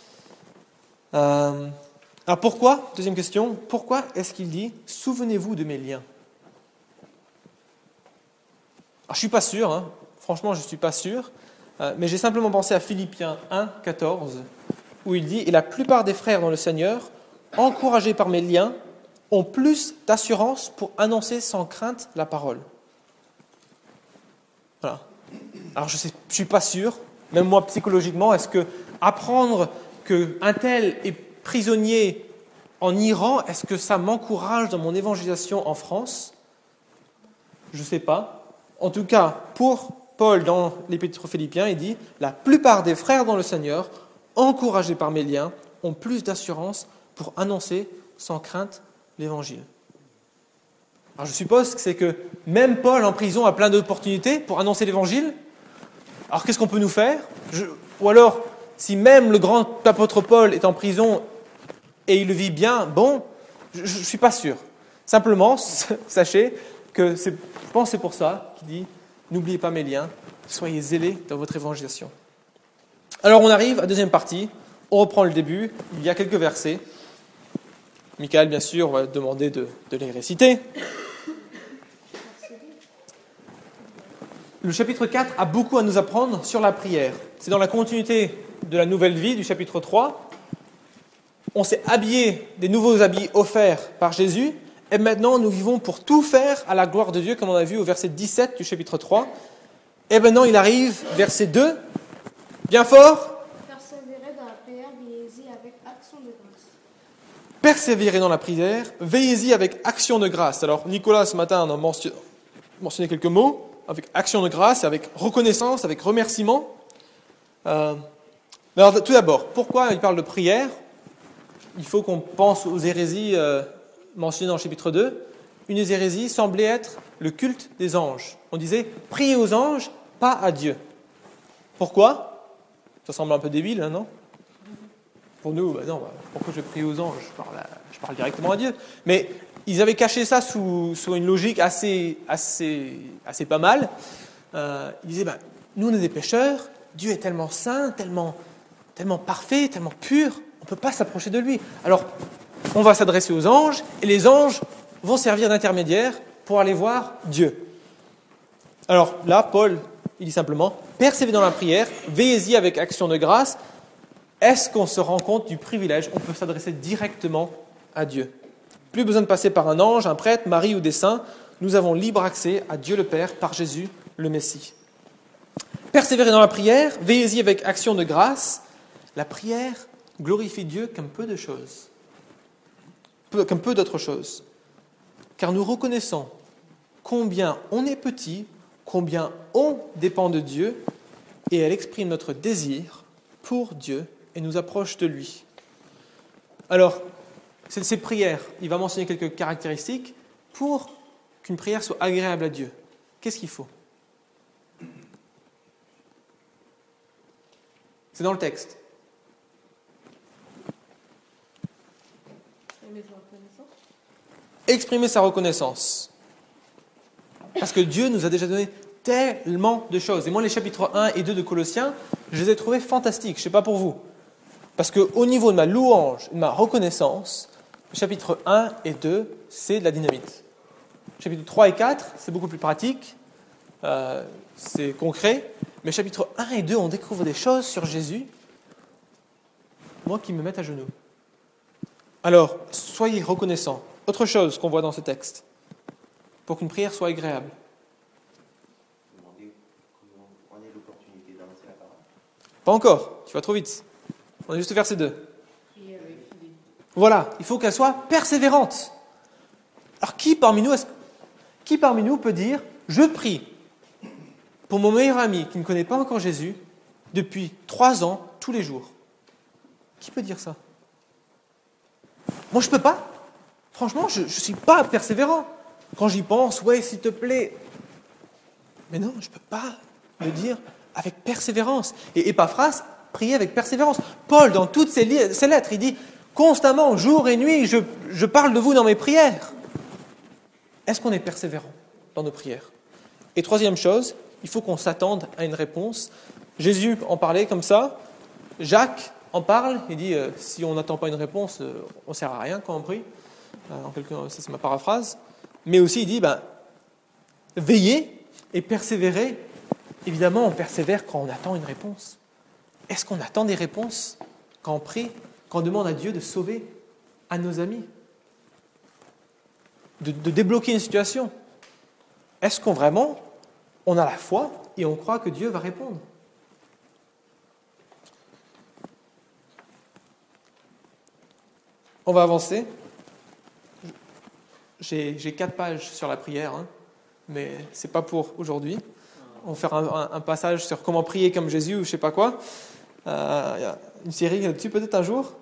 Alors pourquoi, deuxième question, pourquoi est-ce qu'il dit « Souvenez-vous de mes liens » ? Alors je ne suis pas sûr, hein. Franchement je ne suis pas sûr, mais j'ai simplement pensé à Philippiens 1, 14, où il dit « Et la plupart des frères dans le Seigneur, encouragés par mes liens, ont plus d'assurance pour annoncer sans crainte la parole. » Voilà. Alors je ne suis pas sûr, même moi psychologiquement, est-ce que apprendre qu'un tel est prisonnier en Iran, est-ce que ça m'encourage dans mon évangélisation en France ? Je ne sais pas. En tout cas, pour Paul, dans l'Épître aux Philippiens, il dit « La plupart des frères dans le Seigneur, encouragés par mes liens, ont plus d'assurance pour annoncer sans crainte l'Évangile. » Alors je suppose que c'est que même Paul en prison a plein d'opportunités pour annoncer l'Évangile. Alors qu'est-ce qu'on peut nous faire ? Ou alors, si même le grand apôtre Paul est en prison et il le vit bien, bon, je ne suis pas sûr. Simplement, sachez que je pense que c'est pour ça qu'il dit « N'oubliez pas mes liens, soyez zélés dans votre évangélisation. » Alors on arrive à la deuxième partie, on reprend le début, il y a quelques versets. Michael, bien sûr, on va demander de les réciter. le chapitre 4 a beaucoup à nous apprendre sur la prière. C'est dans la continuité de la nouvelle vie du chapitre 3. On s'est habillé des nouveaux habits offerts par Jésus, et maintenant nous vivons pour tout faire à la gloire de Dieu, comme on a vu au verset 17 du chapitre 3. Et maintenant il arrive, verset 2, bien fort. Persévérez dans la prière, veillez-y avec action de grâce. Persévérez dans la prière, veillez-y avec action de grâce. Alors Nicolas ce matin en a mentionné quelques mots, avec action de grâce, avec reconnaissance, avec remerciement. Alors tout d'abord, pourquoi il parle de prière ? Il faut qu'on pense aux hérésies mentionnées dans le chapitre 2. Une des hérésies semblait être le culte des anges. On disait « priez aux anges, pas à Dieu ». Pourquoi ? Ça semble un peu débile, hein, non ? Pour nous, pourquoi je prie aux anges ? Je parle directement à Dieu. Mais ils avaient caché ça sous une logique assez pas mal. Ils disaient, nous on est des pécheurs, Dieu est tellement saint, tellement parfait, tellement pur, on ne peut pas s'approcher de lui. Alors, on va s'adresser aux anges, et les anges vont servir d'intermédiaire pour aller voir Dieu. Alors là, Paul, il dit simplement, persévérez dans la prière, veillez-y avec action de grâce. Est-ce qu'on se rend compte du privilège ? On peut s'adresser directement à Dieu. Plus besoin de passer par un ange, un prêtre, Marie ou des saints. Nous avons libre accès à Dieu le Père par Jésus le Messie. Persévérez dans la prière, veillez-y avec action de grâce. La prière glorifie Dieu comme peu d'autres choses. Car nous reconnaissons combien on est petit, combien on dépend de Dieu, et elle exprime notre désir pour Dieu et nous approche de lui. Alors, ces prières, il va mentionner quelques caractéristiques pour qu'une prière soit agréable à Dieu. Qu'est-ce qu'il faut ? C'est dans le texte. Exprimer sa reconnaissance. Parce que Dieu nous a déjà donné tellement de choses. Et moi, les chapitres 1 et 2 de Colossiens, je les ai trouvés fantastiques. Je ne sais pas pour vous. Parce qu'au niveau de ma louange, de ma reconnaissance, les chapitres 1 et 2, c'est de la dynamite. Chapitres 3 et 4, c'est beaucoup plus pratique, c'est concret. Mais chapitres 1 et 2, on découvre des choses sur Jésus, moi, qui me mettent à genoux. Alors, soyez reconnaissants. Autre chose qu'on voit dans ce texte, pour qu'une prière soit agréable. Demandez comment on a l'opportunité d'annoncer la parole. Pas encore, tu vas trop vite. On est juste au verset 2. Voilà, il faut qu'elle soit persévérante. Alors qui parmi nous peut dire « Je prie pour mon meilleur ami qui ne connaît pas encore Jésus depuis 3 ans, tous les jours ». Qui peut dire ça ? Moi, je ne peux pas. Franchement, je ne suis pas persévérant. Quand j'y pense, ouais, s'il te plaît. Mais non, je ne peux pas le dire avec persévérance. Et Épaphras priait avec persévérance. Paul, dans toutes ses lettres, il dit constamment, jour et nuit, je parle de vous dans mes prières. Est-ce qu'on est persévérant dans nos prières ? Et troisième chose, il faut qu'on s'attende à une réponse. Jésus en parlait comme ça. Jacques en parle. Il dit si on n'attend pas une réponse, on ne sert à rien quand on prie. Ça, c'est ma paraphrase. Mais aussi, il dit veillez et persévérez. Évidemment, on persévère quand on attend une réponse. Est-ce qu'on attend des réponses quand on prie, quand on demande à Dieu de sauver à nos amis, de débloquer une situation ? Est-ce qu'on vraiment, on a la foi et on croit que Dieu va répondre ? On va avancer. J'ai 4 pages sur la prière, mais ce n'est pas pour aujourd'hui. On va faire un passage sur comment prier comme Jésus ou je ne sais pas quoi. Il y a une série là-dessus peut-être un jour.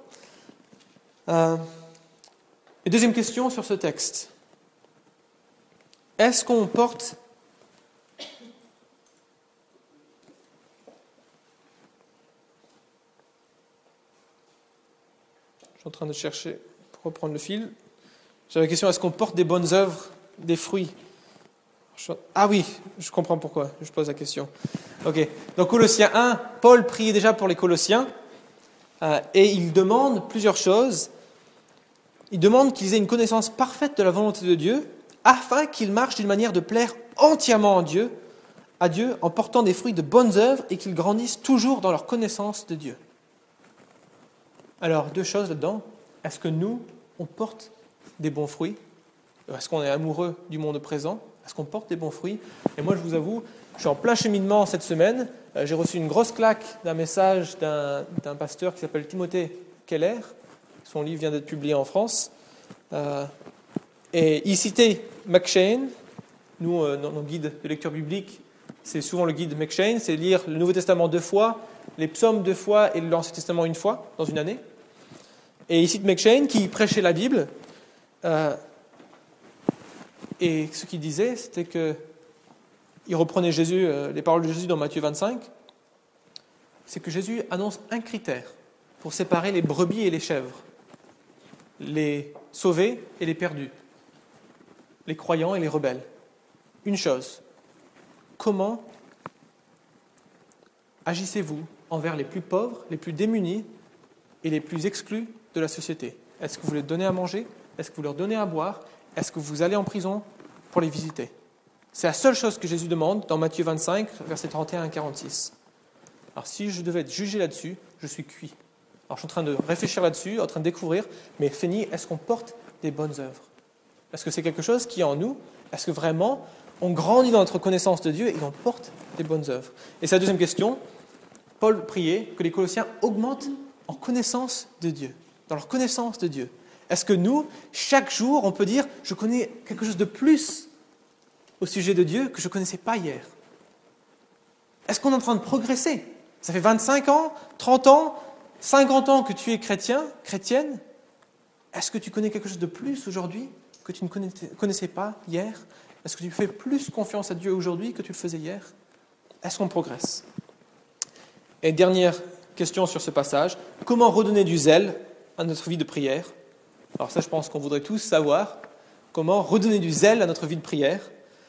Et deuxième question sur ce texte. Est-ce qu'on porte Je suis en train de chercher pour reprendre le fil. J'avais la question, est-ce qu'on porte des bonnes œuvres, des fruits ? Ah oui, je comprends pourquoi je pose la question. Ok. Dans Colossiens 1, Paul priait déjà pour les Colossiens et il demande plusieurs choses. Il demande qu'ils aient une connaissance parfaite de la volonté de Dieu afin qu'ils marchent d'une manière de plaire entièrement à Dieu, à Dieu en portant des fruits de bonnes œuvres et qu'ils grandissent toujours dans leur connaissance de Dieu. Alors, deux choses là-dedans. Est-ce que nous, on porte des bons fruits? Est-ce qu'on est amoureux du monde présent? Est-ce qu'on porte des bons fruits? Et moi, je vous avoue, je suis en plein cheminement cette semaine. J'ai reçu une grosse claque d'un message d'un pasteur qui s'appelle Timothée Keller. Son livre vient d'être publié en France. Et il citait McCheyne. Nous, dans nos guides de lecture biblique, c'est souvent le guide McCheyne, c'est lire le Nouveau Testament 2 fois, les psaumes 2 fois et l'Ancien Testament 1 fois dans une année. Et il cite McCheyne qui prêchait la Bible. Et ce qu'il disait, c'était que il reprenait Jésus, les paroles de Jésus dans Matthieu 25, c'est que Jésus annonce un critère pour séparer les brebis et les chèvres, les sauvés et les perdus, les croyants et les rebelles. Une chose, comment agissez-vous envers les plus pauvres, les plus démunis et les plus exclus de la société? Est-ce que vous les donnez à manger? Est-ce que vous leur donnez à boire? Est-ce que vous allez en prison pour les visiter? C'est la seule chose que Jésus demande dans Matthieu 25, versets 31 à 46. Alors si je devais être jugé là-dessus, je suis cuit. Alors je suis en train de réfléchir là-dessus, en train de découvrir, mais Fanny, est-ce qu'on porte des bonnes œuvres? Est-ce que c'est quelque chose qui est en nous? Est-ce que vraiment on grandit dans notre connaissance de Dieu et on porte des bonnes œuvres? Et c'est la deuxième question. Paul priait que les Colossiens augmentent en connaissance de Dieu, dans leur connaissance de Dieu. Est-ce que nous, chaque jour, on peut dire « je connais quelque chose de plus au sujet de Dieu que je ne connaissais pas hier » Est-ce qu'on est en train de progresser? Ça fait 25 ans, 30 ans, 50 ans que tu es chrétien, chrétienne. Est-ce que tu connais quelque chose de plus aujourd'hui que tu ne connaissais pas hier? Est-ce que tu fais plus confiance à Dieu aujourd'hui que tu le faisais hier? Est-ce qu'on progresse? Et dernière question sur ce passage, comment redonner du zèle à notre vie de prière? Alors ça, je pense qu'on voudrait tous savoir comment redonner du zèle à notre vie de prière.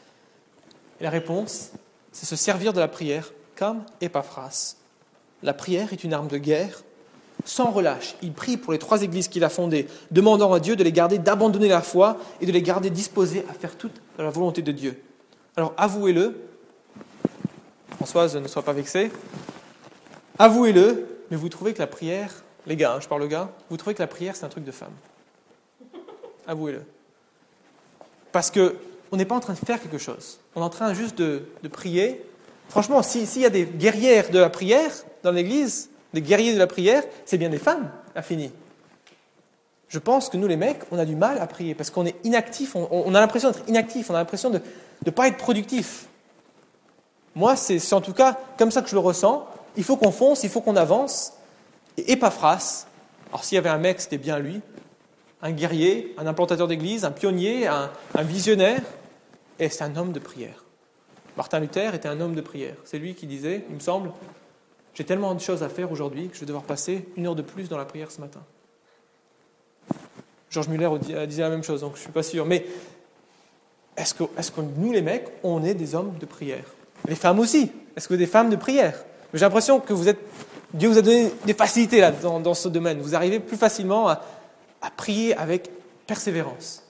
Et la réponse, c'est se servir de la prière comme Épaphras. La prière est une arme de guerre. Sans relâche, il prie pour les 3 églises qu'il a fondées, demandant à Dieu de les garder, d'abandonner la foi et de les garder disposés à faire toute la volonté de Dieu. Alors avouez-le, Françoise, ne sois pas vexée, avouez-le, mais vous trouvez que la prière, les gars, je parle aux gars, vous trouvez que la prière c'est un truc de femme. Avouez-le. Parce qu'on n'est pas en train de faire quelque chose, on est en train juste de prier. Franchement, s'il y a des guerrières de la prière dans l'église, des guerriers de la prière, c'est bien des femmes, à fini. Je pense que nous, les mecs, on a du mal à prier parce qu'on est inactif, on a l'impression d'être inactif, on a l'impression de ne pas être productif. Moi, c'est en tout cas comme ça que je le ressens. Il faut qu'on fonce, il faut qu'on avance. Et Épaphras, alors s'il y avait un mec, c'était bien lui, un guerrier, un implantateur d'église, un pionnier, un visionnaire, et c'est un homme de prière. Martin Luther était un homme de prière. C'est lui qui disait, il me semble, j'ai tellement de choses à faire aujourd'hui que je vais devoir passer 1 heure de plus dans la prière ce matin. George Muller disait la même chose, donc je ne suis pas sûr. Mais est-ce que nous, les mecs, on est des hommes de prière? Les femmes aussi. Est-ce que des femmes de prière? J'ai l'impression que Dieu vous a donné des facilités là, dans ce domaine. Vous arrivez plus facilement à prier avec persévérance.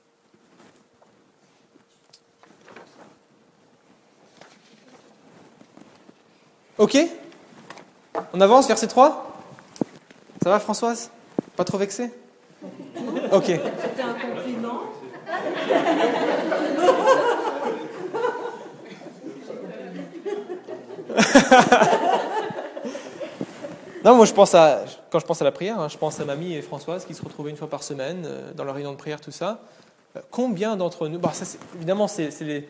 Ok? On avance, verset 3? Ça va, Françoise? Pas trop vexée? Ok. C'était un compliment. Non, moi quand je pense à la prière, je pense à Mamie et Françoise qui se retrouvaient 1 fois par semaine dans leur réunion de prière, tout ça. Combien d'entre nous, évidemment c'est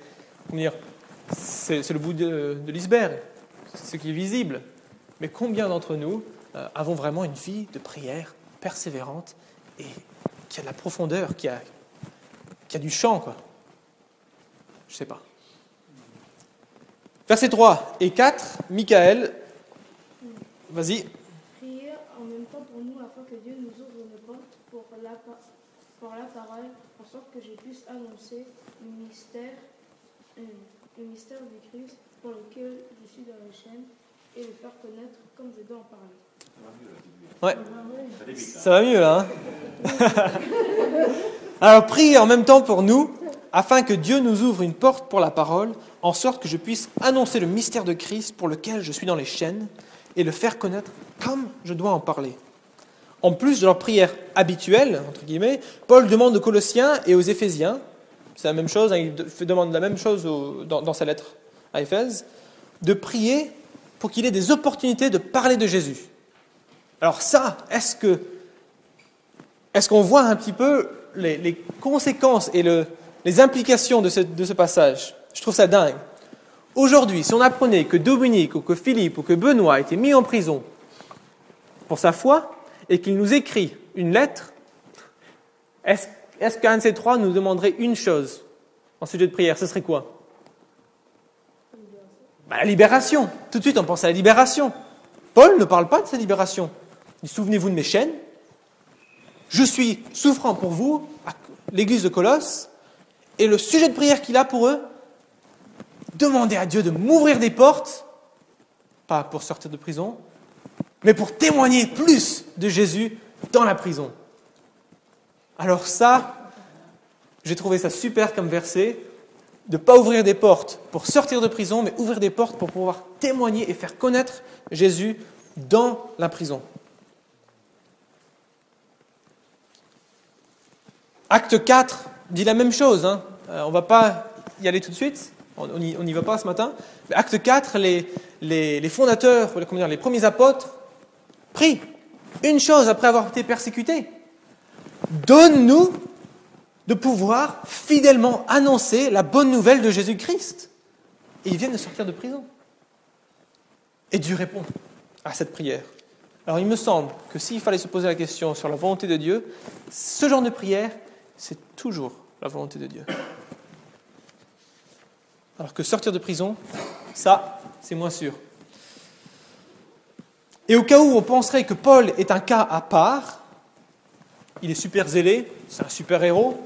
le bout de l'iceberg, c'est ce qui est visible, mais combien d'entre nous avons vraiment une vie de prière persévérante et qui a de la profondeur, qui a du chant, quoi. Je sais pas. Versets 3 et 4, Michael, vas-y. Priez en même temps pour nous afin que Dieu nous ouvre une porte pour la parole, en sorte que je puisse annoncer le mystère du Christ pour lequel je suis dans la chaîne et le faire connaître comme je dois en parler. Ouais, ça va mieux là. Hein. Alors priez en même temps pour nous afin que Dieu nous ouvre une porte pour la parole, en sorte que je puisse annoncer le mystère de Christ pour lequel je suis dans les chaînes et le faire connaître comme je dois en parler. » En plus de leur prière habituelle, entre guillemets, Paul demande aux Colossiens et aux Éphésiens, c'est la même chose, il demande la même chose dans sa lettre à Éphèse, de prier pour qu'il ait des opportunités de parler de Jésus. Alors ça, est-ce qu'on voit un petit peu les conséquences et les implications de ce passage? Je trouve ça dingue. Aujourd'hui, si on apprenait que Dominique ou que Philippe ou que Benoît étaient mis en prison pour sa foi et qu'il nous écrit une lettre, est-ce qu'un de ces trois nous demanderait une chose en sujet de prière? Ce serait quoi? La libération. Tout de suite, on pense à la libération. Paul ne parle pas de sa libération. Il dit, souvenez-vous de mes chaînes. Je suis souffrant pour vous, à l'église de Colosse, et le sujet de prière qu'il a pour eux, demander à Dieu de m'ouvrir des portes, pas pour sortir de prison, mais pour témoigner plus de Jésus dans la prison. Alors ça, j'ai trouvé ça super comme verset, de ne pas ouvrir des portes pour sortir de prison, mais ouvrir des portes pour pouvoir témoigner et faire connaître Jésus dans la prison. Acte 4 dit la même chose. On ne va pas y aller tout de suite, on n'y va pas ce matin. Mais Acte 4, les fondateurs, les premiers apôtres, prient une chose après avoir été persécutés. Donne-nous de pouvoir fidèlement annoncer la bonne nouvelle de Jésus-Christ. Et ils viennent de sortir de prison. Et Dieu répond à cette prière. Alors il me semble que s'il fallait se poser la question sur la volonté de Dieu, ce genre de prière, c'est toujours la volonté de Dieu. Alors que sortir de prison, ça, c'est moins sûr. Et au cas où on penserait que Paul est un cas à part, il est super zélé, c'est un super héros,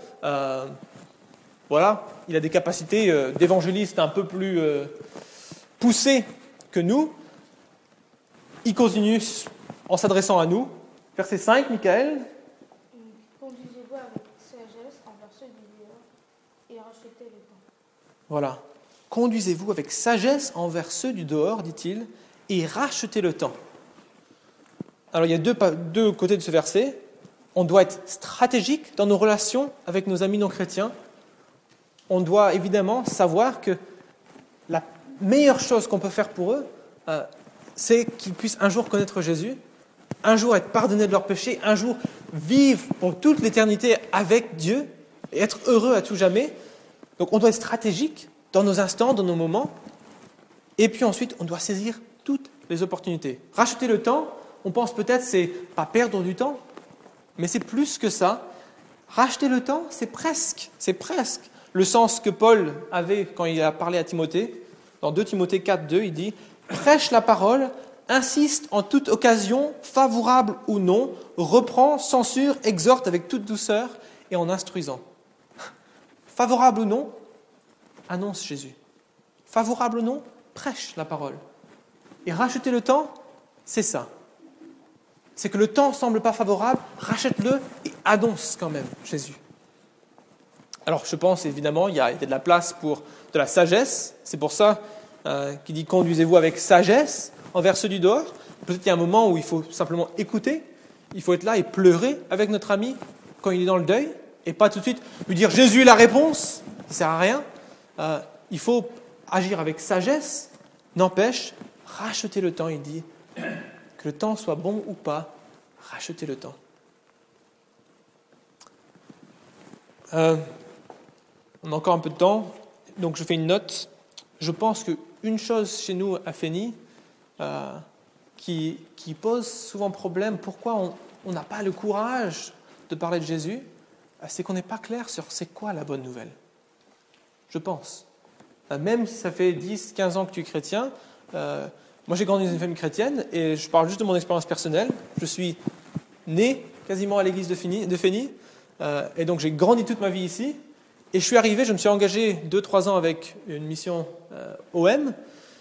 il a des capacités d'évangéliste un peu plus poussées que nous. Il continue en s'adressant à nous. Verset 5, Michael. Conduisez-vous avec sagesse envers ceux du dehors et rachetez le temps. Voilà. Conduisez-vous avec sagesse envers ceux du dehors, dit-il, et rachetez le temps. Alors il y a deux côtés de ce verset. On doit être stratégique dans nos relations avec nos amis non chrétiens. On doit évidemment savoir que la meilleure chose qu'on peut faire pour eux, c'est qu'ils puissent un jour connaître Jésus, un jour être pardonnés de leurs péchés, un jour vivre pour toute l'éternité avec Dieu et être heureux à tout jamais. Donc on doit être stratégique dans nos instants, dans nos moments. Et puis ensuite, on doit saisir toutes les opportunités. Racheter le temps, on pense peut-être c'est pas perdre du temps, mais c'est plus que ça. Racheter le temps, c'est presque le sens que Paul avait quand il a parlé à Timothée. Dans 2 Timothée 4, 2, il dit « Prêche la parole, insiste en toute occasion, favorable ou non, reprend, censure, exhorte avec toute douceur et en instruisant. » Favorable ou non, annonce Jésus. Favorable ou non, prêche la parole. Et racheter le temps, c'est ça. C'est que le temps ne semble pas favorable, rachète-le et annonce quand même Jésus. Alors je pense évidemment, il y a de la place pour de la sagesse. C'est pour ça qu'il dit « Conduisez-vous avec sagesse envers ceux du dehors ». Peut-être qu'il y a un moment où il faut simplement écouter. Il faut être là et pleurer avec notre ami quand il est dans le deuil. Et pas tout de suite lui dire « Jésus est la réponse ». Ça ne sert à rien. Il faut agir avec sagesse. N'empêche, racheter le temps, il dit – que le temps soit bon ou pas, rachetez le temps. On a encore un peu de temps, donc je fais une note. Je pense qu'une chose chez nous à Fény qui pose souvent problème, pourquoi on n'a pas le courage de parler de Jésus, c'est qu'on n'est pas clair sur c'est quoi la bonne nouvelle. Je pense. Même si ça fait 10, 15 ans que tu es chrétien, moi, j'ai grandi dans une famille chrétienne et je parle juste de mon expérience personnelle. Je suis né quasiment à l'église de Fény et donc j'ai grandi toute ma vie ici. Et je suis arrivé, je me suis engagé 2-3 ans avec une mission OM.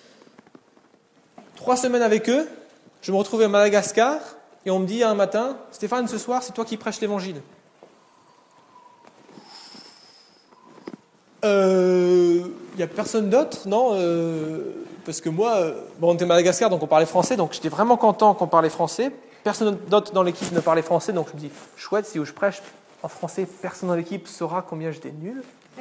3 semaines avec eux, je me retrouvais à Madagascar et on me dit un matin « Stéphane, ce soir, c'est toi qui prêches l'évangile. » Il n'y a personne d'autre, non parce que moi, on était à Madagascar, donc on parlait français, donc j'étais vraiment content qu'on parlait français. Personne d'autre dans l'équipe ne parlait français, donc je me dis, chouette, si je prêche en français, personne dans l'équipe saura combien j'étais nul.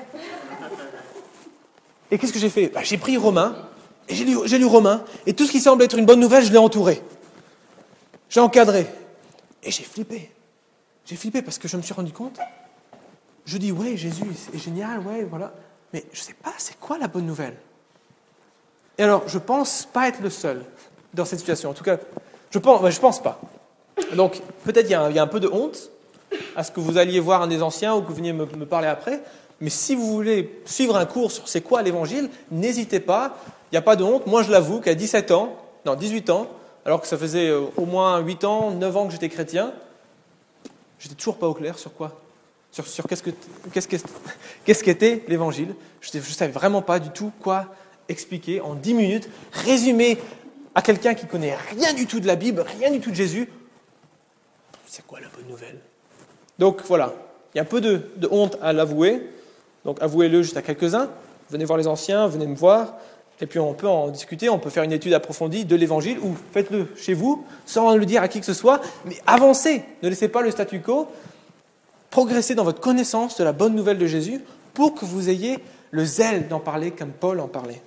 Et qu'est-ce que j'ai fait ? J'ai pris Romain, et j'ai lu Romain, et tout ce qui semble être une bonne nouvelle, je l'ai entouré. J'ai encadré. Et j'ai flippé. J'ai flippé parce que je me suis rendu compte, je dis, ouais, Jésus est génial, ouais, voilà. Mais je ne sais pas, c'est quoi la bonne nouvelle ? Et alors, je ne pense pas être le seul dans cette situation. En tout cas, je pense pas. Donc, peut-être il y a un peu de honte à ce que vous alliez voir un des anciens ou que vous veniez me parler après. Mais si vous voulez suivre un cours sur c'est quoi l'évangile, n'hésitez pas. Il n'y a pas de honte. Moi, je l'avoue qu'à 18 ans, alors que ça faisait au moins 8 ans, 9 ans que j'étais chrétien, j'étais toujours pas au clair sur quoi ? Sur qu'est-ce qu'était l'évangile. Je ne savais vraiment pas du tout quoi expliquer en 10 minutes, résumer à quelqu'un qui connaît rien du tout de la Bible, rien du tout de Jésus. C'est quoi la bonne nouvelle ? Donc voilà, il y a un peu de honte à l'avouer. Donc avouez-le juste à quelques-uns. Venez voir les anciens, venez me voir. Et puis on peut en discuter, on peut faire une étude approfondie de l'évangile, ou faites-le chez vous, sans le dire à qui que ce soit, mais avancez. Ne laissez pas le statu quo. Progressez dans votre connaissance de la bonne nouvelle de Jésus pour que vous ayez le zèle d'en parler comme Paul en parlait.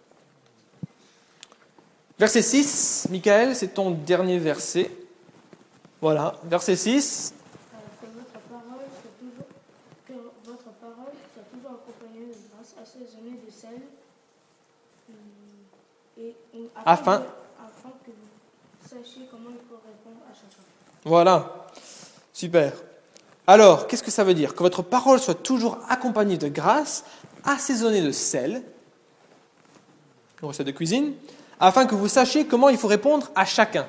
Verset 6, Michael, c'est ton dernier verset. Voilà, verset 6. Que votre parole soit toujours accompagnée de grâce, assaisonnée de sel, afin que vous sachiez comment il faut répondre à chacun. Voilà, super. Alors, qu'est-ce que ça veut dire ? Que votre parole soit toujours accompagnée de grâce, assaisonnée de sel, une recette de cuisine, afin que vous sachiez comment il faut répondre à chacun.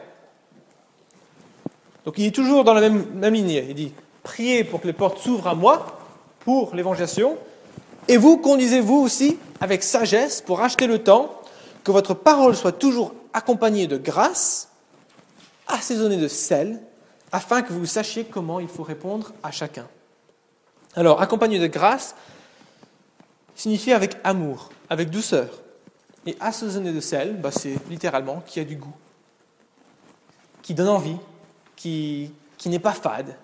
Donc il est toujours dans la même lignée. Il dit, priez pour que les portes s'ouvrent à moi, pour l'évangélisation, et vous conduisez-vous aussi avec sagesse pour acheter le temps, que votre parole soit toujours accompagnée de grâce, assaisonnée de sel, afin que vous sachiez comment il faut répondre à chacun. Alors, accompagné de grâce signifie avec amour, avec douceur. Et assaisonné de sel, c'est littéralement qui a du goût, qui donne envie, qui n'est pas fade.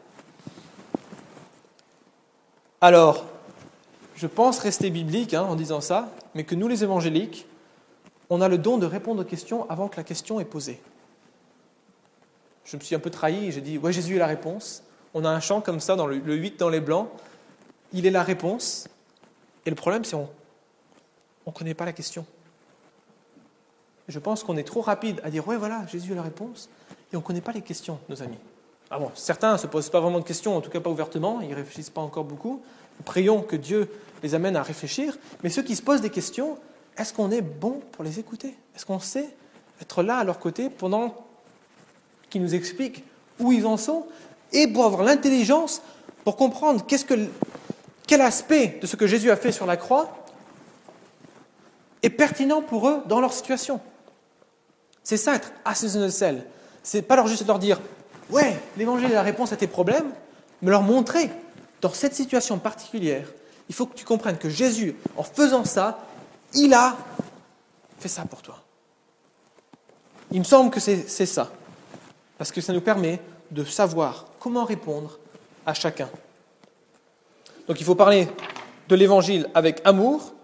Alors, je pense rester biblique en disant ça, mais que nous les évangéliques, on a le don de répondre aux questions avant que la question est posée. Je me suis un peu trahi et j'ai dit, ouais, Jésus est la réponse. On a un chant comme ça, dans le 8 dans les blancs. Il est la réponse. Et le problème, c'est qu'on ne connaît pas la question. Je pense qu'on est trop rapide à dire, ouais, voilà, Jésus est la réponse. Et on ne connaît pas les questions, nos amis. Ah bon, certains ne se posent pas vraiment de questions, en tout cas pas ouvertement. Ils ne réfléchissent pas encore beaucoup. Prions que Dieu les amène à réfléchir. Mais ceux qui se posent des questions, est-ce qu'on est bon pour les écouter ? Est-ce qu'on sait être là à leur côté pendant qu'ils nous expliquent où ils en sont et pour avoir l'intelligence pour comprendre quel aspect de ce que Jésus a fait sur la croix est pertinent pour eux dans leur situation. C'est ça, être assaisonné de sel. C'est pas juste leur dire « Ouais, l'évangile est la réponse à tes problèmes », mais leur montrer, dans cette situation particulière, il faut que tu comprennes que Jésus, en faisant ça, il a fait ça pour toi. Il me semble que c'est ça. Parce que ça nous permet de savoir comment répondre à chacun. Donc il faut parler de l'évangile avec amour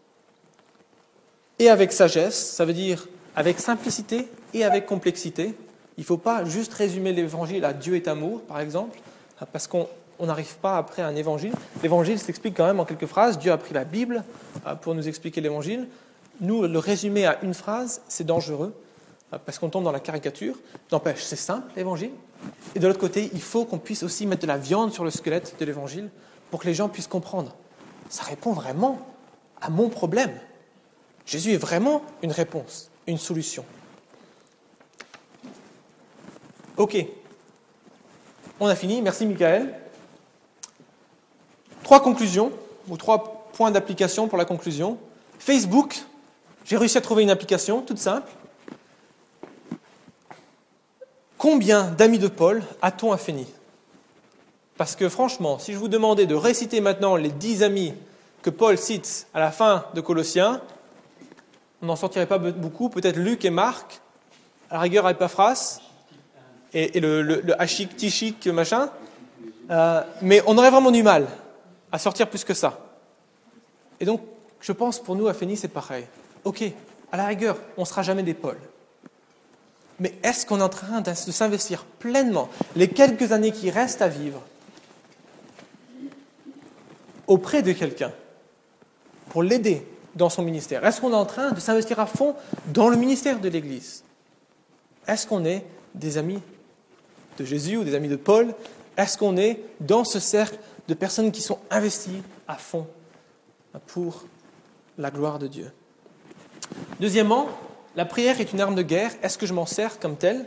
et avec sagesse, ça veut dire avec simplicité et avec complexité. Il ne faut pas juste résumer l'évangile à Dieu est amour, par exemple, parce qu'on n'arrive pas après un évangile. L'évangile s'explique quand même en quelques phrases. Dieu a pris la Bible pour nous expliquer l'évangile. Nous, le résumer à une phrase, c'est dangereux, parce qu'on tombe dans la caricature. N'empêche, c'est simple, l'évangile. Et de l'autre côté, il faut qu'on puisse aussi mettre de la viande sur le squelette de l'évangile pour que les gens puissent comprendre. Ça répond vraiment à mon problème. Jésus est vraiment une réponse, une solution. Ok. On a fini. Merci, Michael. 3 conclusions, ou 3 points d'application pour la conclusion. Facebook, j'ai réussi à trouver une application toute simple. Combien d'amis de Paul a-t-on à Fény ? Parce que franchement, si je vous demandais de réciter maintenant les 10 amis que Paul cite à la fin de Colossiens, on n'en sortirait pas beaucoup, peut-être Luc et Marc, à la rigueur Epaphras, et le Hachik, Tichik, machin, mais on aurait vraiment du mal à sortir plus que ça. Et donc, je pense pour nous, à Fénis, c'est pareil. Ok, à la rigueur, on ne sera jamais des Paul. Mais est-ce qu'on est en train de s'investir pleinement les quelques années qui restent à vivre auprès de quelqu'un pour l'aider dans son ministère? Est-ce qu'on est en train de s'investir à fond dans le ministère de l'Église? Est-ce qu'on est des amis de Jésus ou des amis de Paul? Est-ce qu'on est dans ce cercle de personnes qui sont investies à fond pour la gloire de Dieu? Deuxièmement, la prière est une arme de guerre. Est-ce que je m'en sers comme telle?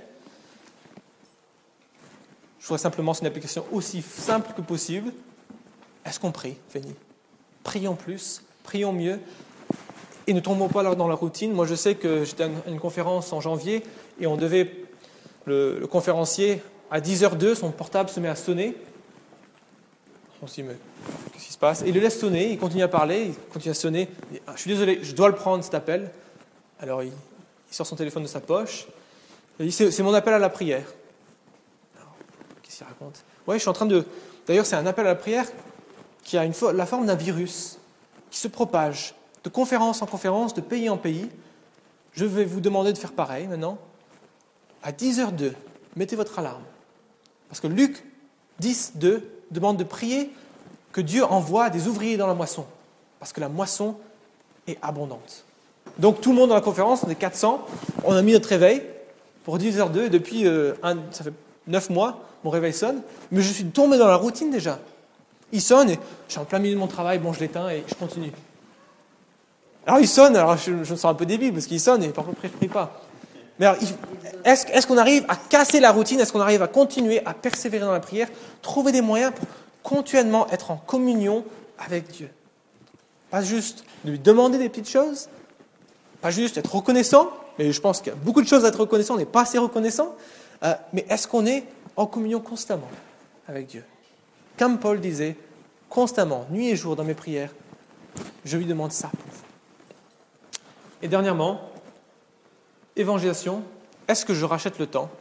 Je voudrais simplement, c'est une application aussi simple que possible. Est-ce qu'on prie, Fanny? Prions plus, prions mieux, et ne tombons pas dans la routine. Moi, je sais que j'étais à une conférence en janvier, et on devait, le conférencier, à 10h02, son portable se met à sonner. On se dit, mais qu'est-ce qui se passe? Et il le laisse sonner, il continue à parler, il continue à sonner. Je suis désolé, je dois le prendre, cet appel. Alors, il sort son téléphone de sa poche. Il dit, c'est mon appel à la prière. Alors, qu'est-ce qu'il raconte? Oui, je suis en train de... D'ailleurs, c'est un appel à la prière qui a la forme d'un virus qui se propage de conférence en conférence, de pays en pays. Je vais vous demander de faire pareil maintenant. À 10h02, mettez votre alarme. Parce que Luc 10:2 demande de prier que Dieu envoie des ouvriers dans la moisson. Parce que la moisson est abondante. Donc tout le monde dans la conférence, on est 400, on a mis notre réveil pour 10h02 et depuis, ça fait 9 mois, mon réveil sonne, mais je suis tombé dans la routine déjà. Il sonne et je suis en plein milieu de mon travail, bon je l'éteins et je continue. Alors il sonne, alors je me sens un peu débile parce qu'il sonne et parfois je ne prie pas. Mais alors, est-ce qu'on arrive à casser la routine? Est-ce qu'on arrive à continuer à persévérer dans la prière? Trouver des moyens pour continuellement être en communion avec Dieu. Pas juste lui demander des petites choses, pas juste être reconnaissant, mais je pense qu'il y a beaucoup de choses à être reconnaissant, on n'est pas assez reconnaissant, mais est-ce qu'on est en communion constamment avec Dieu? Comme Paul disait, constamment, nuit et jour dans mes prières, je lui demande ça pour vous. Et dernièrement, évangélisation, est-ce que je rachète le temps?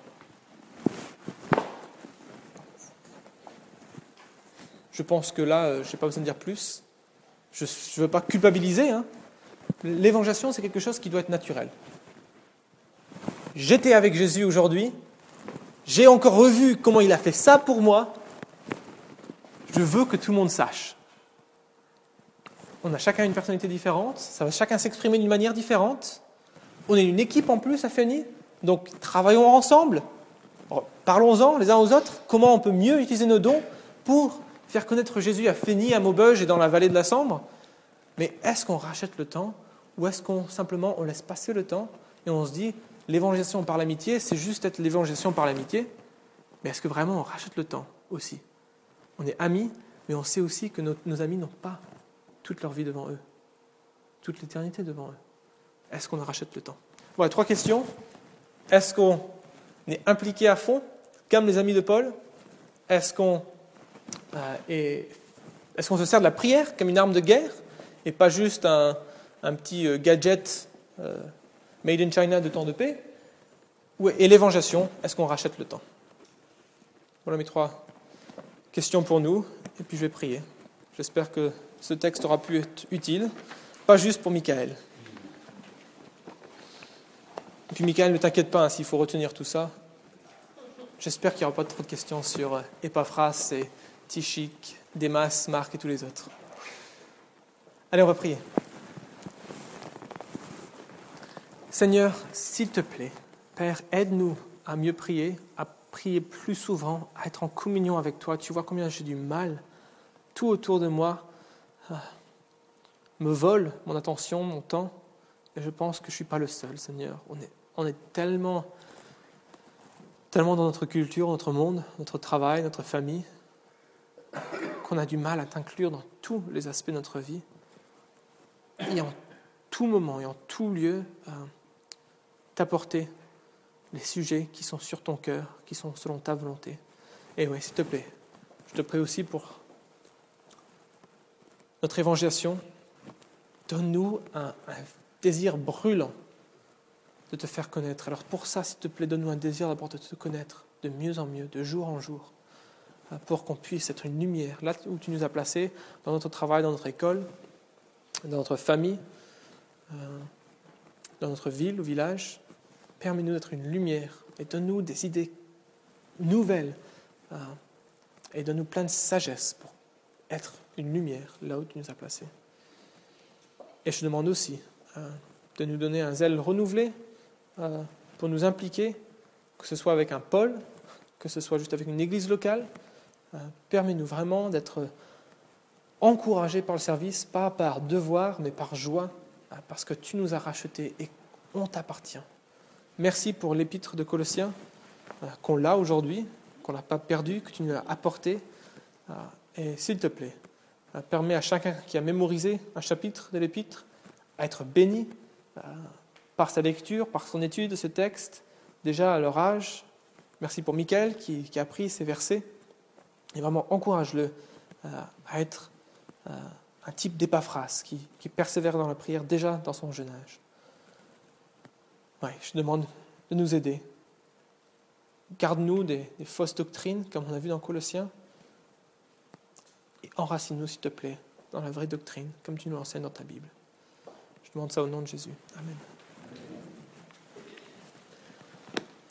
Je pense que là, je n'ai pas besoin de dire plus. Je ne veux pas culpabiliser. L'évangélisation, c'est quelque chose qui doit être naturel. J'étais avec Jésus aujourd'hui. J'ai encore revu comment il a fait ça pour moi. Je veux que tout le monde sache. On a chacun une personnalité différente. Ça va chacun s'exprimer d'une manière différente. On est une équipe en plus à Fénis. Donc, travaillons ensemble. Parlons-en les uns aux autres. Comment on peut mieux utiliser nos dons pour faire connaître Jésus à Fénis, à Maubeuge et dans la vallée de la Sambre. Mais est-ce qu'on rachète le temps ou est-ce qu'on simplement on laisse passer le temps et on se dit l'évangélisation par l'amitié, c'est juste être l'évangélisation par l'amitié. Mais est-ce que vraiment on rachète le temps aussi? On est amis, mais on sait aussi que nos amis n'ont pas toute leur vie devant eux, toute l'éternité devant eux. Est-ce qu'on rachète le temps? Voilà, 3 questions. Est-ce qu'on est impliqué à fond, comme les amis de Paul? Est-ce qu'on se sert de la prière comme une arme de guerre et pas juste un petit gadget made in China de temps de paix? Et l'évangélisation, est-ce qu'on rachète le temps? Voilà mes 3 questions pour nous, et puis je vais prier. J'espère que ce texte aura pu être utile, pas juste pour Michael. Et puis Michael, ne t'inquiète pas, s'il faut retenir tout ça. J'espère qu'il n'y aura pas trop de questions sur Epaphras et Tichik, Démas, Marc et tous les autres. Allez, on va prier. Seigneur, s'il te plaît, Père, aide-nous à mieux prier, à prier plus souvent, à être en communion avec toi. Tu vois combien j'ai du mal. Tout autour de moi me vole mon attention, mon temps. Et je pense que je ne suis pas le seul, Seigneur. On est tellement dans notre culture, notre monde, notre travail, notre famille, qu'on a du mal à t'inclure dans tous les aspects de notre vie. Et en tout moment et en tout lieu, t'apporter les sujets qui sont sur ton cœur, qui sont selon ta volonté. Et oui, s'il te plaît, je te prie aussi pour notre évangélisation. Donne-nous un désir brûlant de te faire connaître. Alors pour ça, s'il te plaît, donne-nous un désir d'abord de te connaître de mieux en mieux, de jour en jour, pour qu'on puisse être une lumière, là où tu nous as placés, dans notre travail, dans notre école, dans notre famille, dans notre ville ou village. Permets-nous d'être une lumière et donne-nous des idées nouvelles et donne-nous plein de sagesse pour être une lumière là où tu nous as placés. Et je demande aussi de nous donner un zèle renouvelé pour nous impliquer, que ce soit avec un pôle, que ce soit juste avec une église locale. Permets-nous vraiment d'être encouragés par le service, pas par devoir, mais par joie, parce que tu nous as rachetés et on t'appartient. Merci pour l'épître de Colossiens, qu'on l'a aujourd'hui, qu'on n'a pas perdu, que tu nous l'as apporté. Et s'il te plaît, permets à chacun qui a mémorisé un chapitre de l'épître à être béni par sa lecture, par son étude de ce texte, déjà à leur âge. Merci pour Michael qui a appris ces versets. Et vraiment, encourage-le à être un type d'Épaphras qui persévère dans la prière déjà dans son jeune âge. Ouais, je demande de nous aider. Garde-nous des fausses doctrines, comme on a vu dans Colossiens, et enracine-nous, s'il te plaît, dans la vraie doctrine, comme tu nous l'enseignes dans ta Bible. Je demande ça au nom de Jésus. Amen.